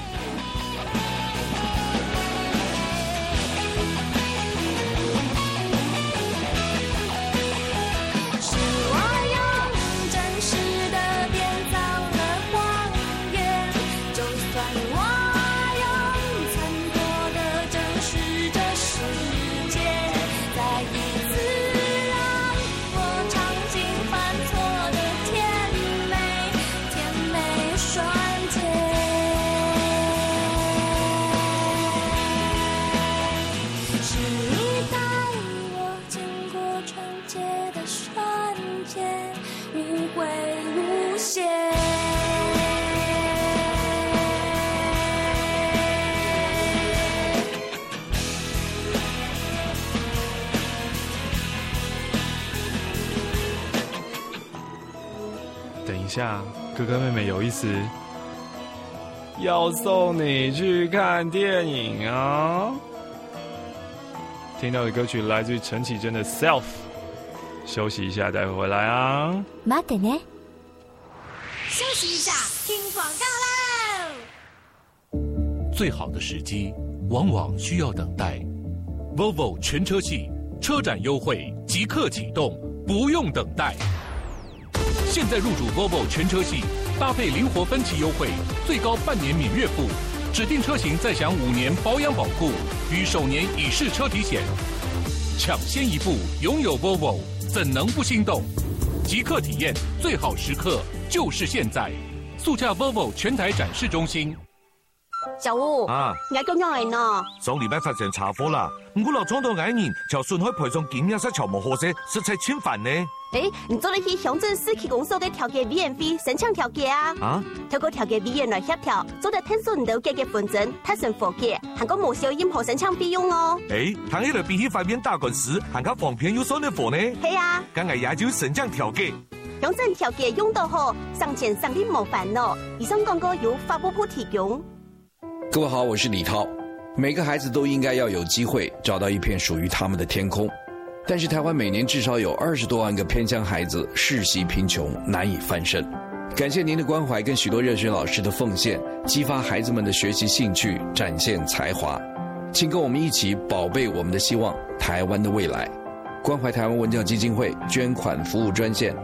下哥哥妹妹有意思，要送你去看电影啊！听到的歌曲来自于陈绮贞的 Self， 休息一下，待会回来啊。 待ってね。 休息一下，听广告喽。 最好的时机往往需要等待。Volvo 全车系车展优惠即刻启动，不用等待。现在入主 Volvo 全车系， 搭配灵活分期优惠，最高半年免月付，指定车型再享5年保养保固与首年乙式车体险。抢先一步拥有 Volvo， 怎能不心动？即刻体验，最好时刻就是现在！速洽 Volvo 全台展示中心。 小吴啊， 挨咁樣嚟呢？ 上禮拜發生查貨啦，唔過落廠到嗌人，就順開賠償檢驗室籌無貨色，實在侵犯呢。 唔做你去鄉鎮市區公所嘅調解委員會申請調解啊！ 啊， 透過調解委員來協調，做得聽順到嘅紛爭，達成和解，還個無需任何申請費用哦。 談起來比起法院打官司，還較方便又省得貨呢。 係啊， 咁我也就申請調解。 鄉鎮調解用到好，省錢省力冇煩惱。以上廣告由法務部提供。 各位好，我是李濤。每個孩子都應該要有機會找到一片屬於他們的天空，但是台灣每年至少有20多萬個偏鄉孩子世襲貧窮，難以翻身。感謝您的關懷跟許多熱血老師的奉獻，激發孩子們的學習興趣，展現才華。請跟我們一起寶貝我們的希望，台灣的未來。關懷台灣文教基金會捐款服務專線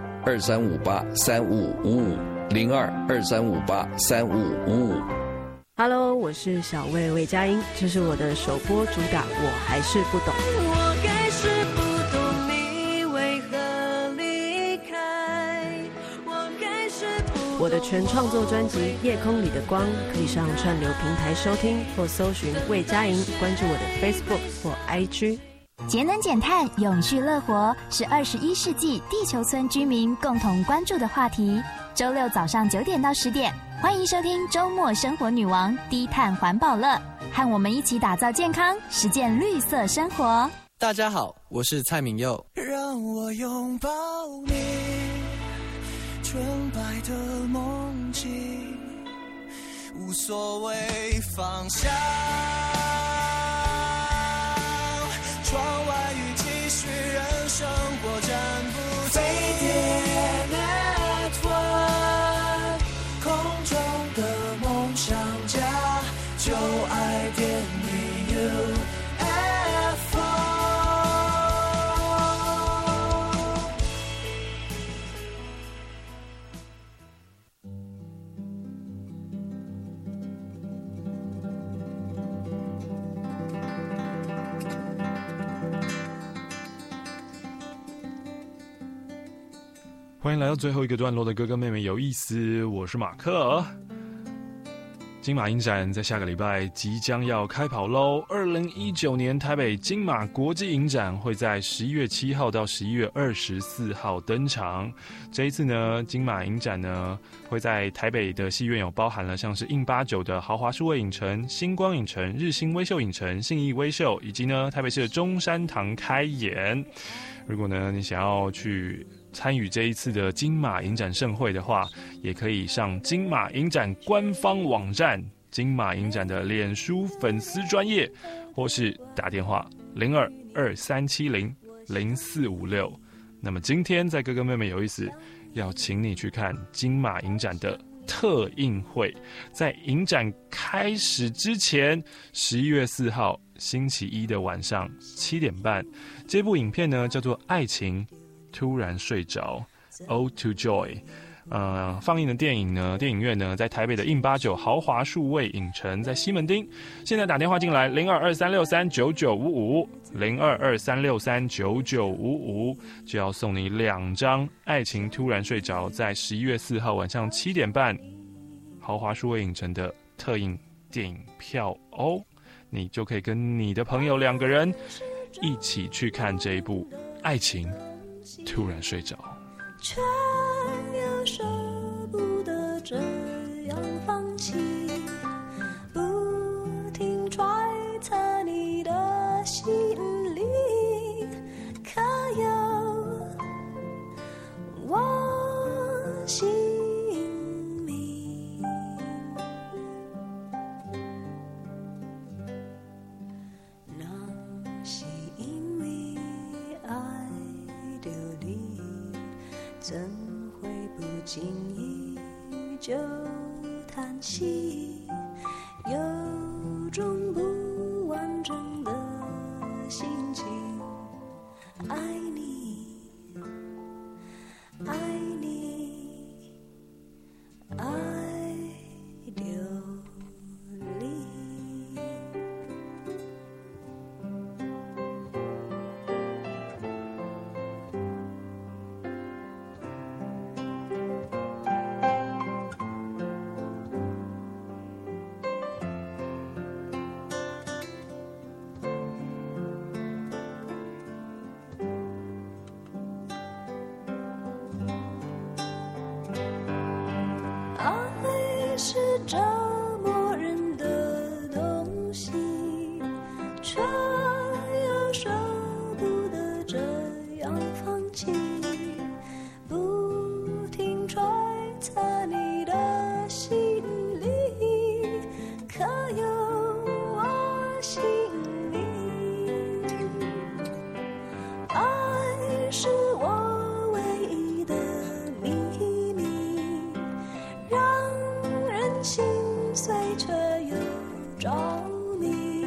02-2358-3555，02-2358-3555。 Hello， 我是小魏魏佳音，这是我的首播主打《我还是不懂》。 我该是不懂你为何离开，我该是不。 我的全创作专辑《夜空里的光》可以上串流平台收听，或搜寻魏佳音，关注我的 Facebook 或 IG。 节能减碳、永续乐活是21世纪地球村居民共同关注的话题。周六早上9点到10点，欢迎收听周末生活女王低碳环保乐，和我们一起打造健康，实践绿色生活。 大家好，我是蔡明佑。 让我拥抱你纯白的梦境，无所谓方向。窗外雨继续，人生活暂不停。空中的梦想家，就爱点你 UFO。 欢迎来到最后一个段落的哥哥妹妹有意思，我是马克。金马影展在下个礼拜即将要开跑咯。2019年台北金马国际影展会在11月7号到11月24号登场。这一次呢，金马影展呢会在台北的戏院有包含了像是印89的豪华数位影城、星光影城、日新微秀影城、信义微秀，以及呢台北市的中山堂开演。如果呢你想要去参与这一次的金马影展盛会的话，也可以上金马影展官方网站、金马影展的脸书粉丝专页，或是打电话02-2370-0456。那么今天在哥哥妹妹有意思，要请你去看金马影展的特映会，在影展开始之前，11月4号星期一的晚上7点半，这部影片呢叫做《爱情突然睡着》 Ode to Joy。放映的电影院呢，在台北的印89豪华数位影城，在西门町。现在打电话进来02-2363-9955，02-2363-9955，就要送你2张《爱情突然睡着》在11月4号晚上7点半豪华数位影城的特映电影票哦。你就可以跟你的朋友2个人一起去看这一部《爱情突然睡着》。 却又舍不得这样放弃，不停揣测你的心里，可有我姓名？那是因为爱着你，怎会不经意就叹息，有种不完整的心情。爱你，爱你， 折磨人的东西，却又舍不得这样放弃，不停揣测你的心里，可有我心里？爱是我唯一的秘密，让人心碎却又着迷，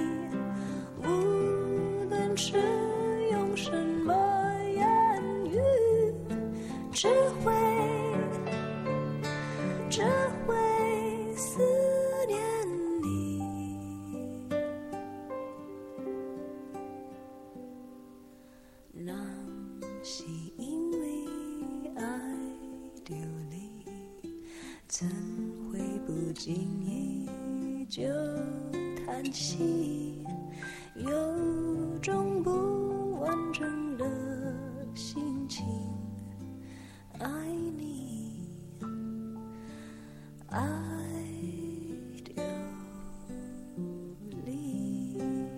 无论是用什么言语，只会思念你。那是因为爱丢你，怎会不经意就叹息，有种不完整的心情，爱你，爱丢你。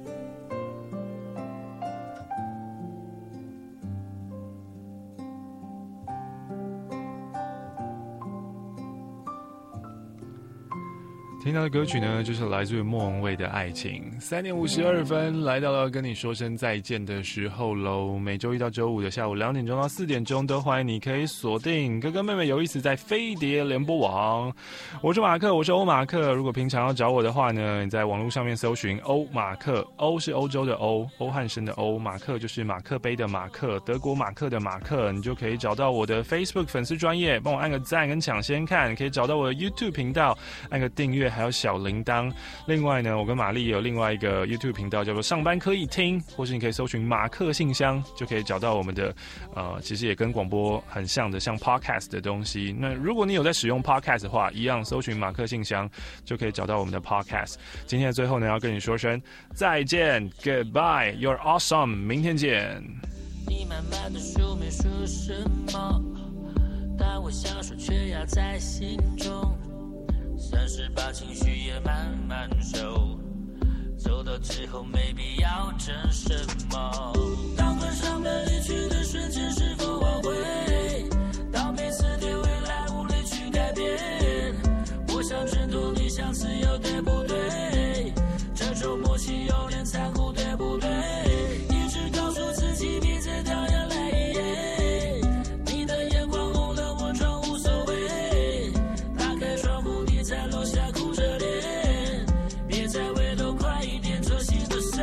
听到的歌曲呢，就是来自于莫文蔚的《爱情》。3点52分，来到了跟你说声再见的时候喽。每周一到周五的下午2点钟到4点钟，都欢迎你可以锁定哥哥妹妹有意思在飞碟联播网。我是马克，我是欧马克。如果平常要找我的话呢，你在网络上面搜寻欧马克，欧是欧洲的欧，欧汉生的欧，马克就是马克杯的马克，德国马克的马克，你就可以找到我的 Facebook 粉丝专页，帮我按个赞跟抢先看。你可以找到我的 YouTube 频道，按个订阅。还有小铃铛。另外呢，我跟玛丽也有另外一个 YouTube 频道，叫做上班可以听，或是你可以搜寻马克信箱，就可以找到我们的其实也跟广播很像的，像 Podcast 的东西。那如果你有在使用 Podcast 的话，一样搜寻马克信箱，就可以找到我们的 Podcast。今天的最后呢，要跟你说声再见 ，Goodbye， You're awesome， 明天见。 你慢慢的说没说什么，但我想说却压在心中。算是把情绪也慢慢收，走到最后没必要争什么。当关上门离去的瞬间，是否挽回？当彼此对未来无力去改变，我想挣脱你相似有对不对？这种默契有点残酷，对不对？一直告诉自己别再掉眼泪，你的眼眶红了我装无所谓，打开窗户在楼下哭着脸，别再回头，快一点做新的谁？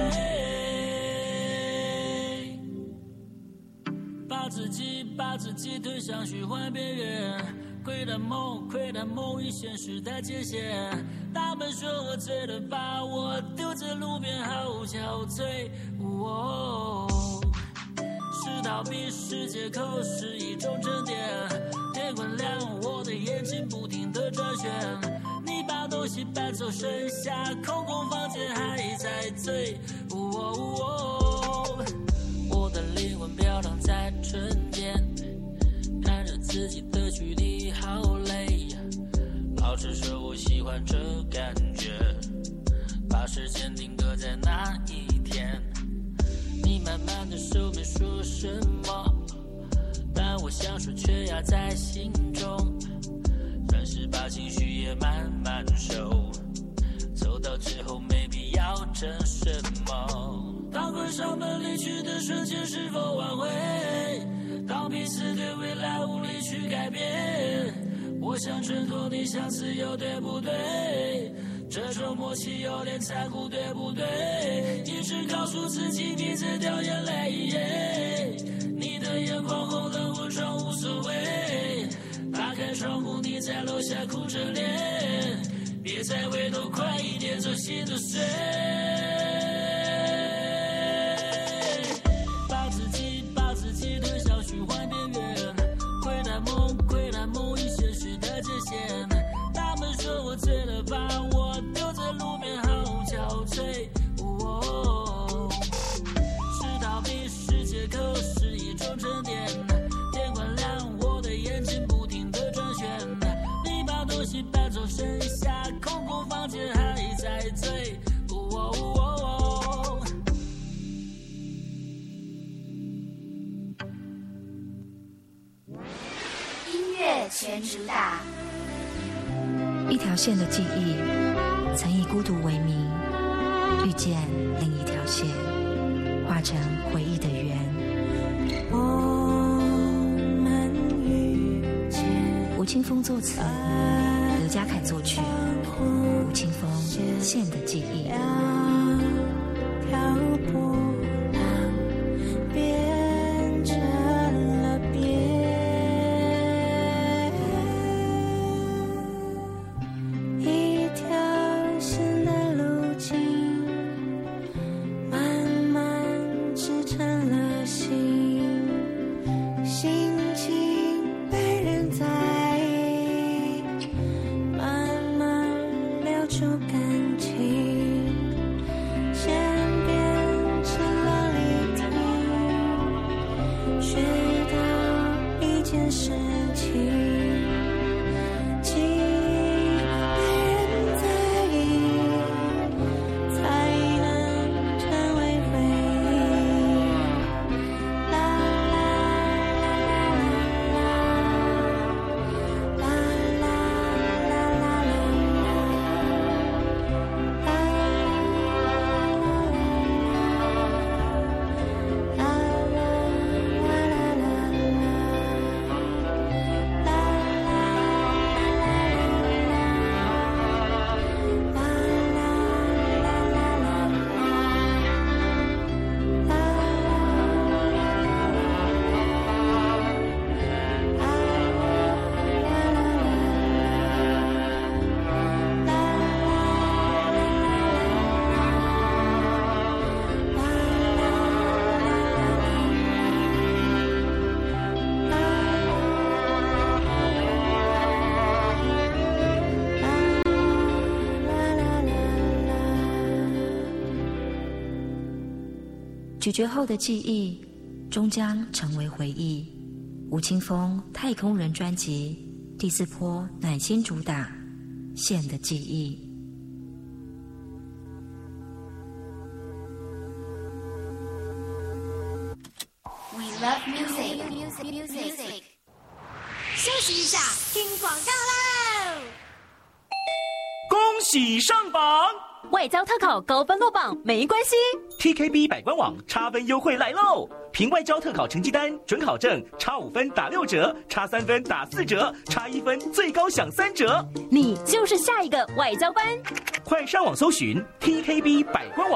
把自己推向虚幻边缘，窥探梦与现实的界限。他们说我醉了，把我丢在路边，好憔悴。是逃避，是借口，是一种沉淀。天快亮，我的眼睛不停地转圈。你把东西搬走，剩下空空房间还在醉。我的灵魂飘荡在春天，看着自己的距离好累。老实说我喜欢这感觉，把时间定格在那一天。你慢慢的说没说什么，但我想说却压在心中。算是把情绪也慢慢收，走到最后没必要争什么。当关上门离去的瞬间，是否挽回？当彼此对未来无力去改变，我想挣脱你相似又对不对？这种默契有点残酷，对不对？一直告诉自己别再掉眼泪，你的眼眶红了我装无所谓，打开窗户你在楼下哭着脸，别再回头，快一点走新的睡。把自己推向虚幻边缘，窥探梦与现实的界限。他们说我醉了，把我丢在路边，好憔悴。是逃避，是借口，是一种沉淀。天快亮，我的眼睛不停地转圈。你把东西搬走，剩下空全主打。一条线的记忆，曾以孤独为名，遇见另一条线，化成回忆的圆。 我们遇见。 吴青峰作词，刘家凯作曲。吴青峰《线的记忆》。 条波浪变成了边，一条线的路径慢慢织成了心，心情被人在意，慢慢流出感情。学到一件事情，记忆被人在意，才能成为回忆。啦啦啦啦啦啦啦啦啦咀嚼后的记忆，终将成为回忆。吴青峰《太空人》专辑第4波暖心主打《线的记忆》。 We love music. 休息一下，听广告喽！ 恭喜上榜！ 外交特考高分落榜没关系 ，TKB 百官网差分优惠来喽！凭外交特考成绩单、准考证，差5分打6折，差3分打4折，差1分最高享3折。 你就是下一个外交官！ 快上网搜寻 TKB 百官网。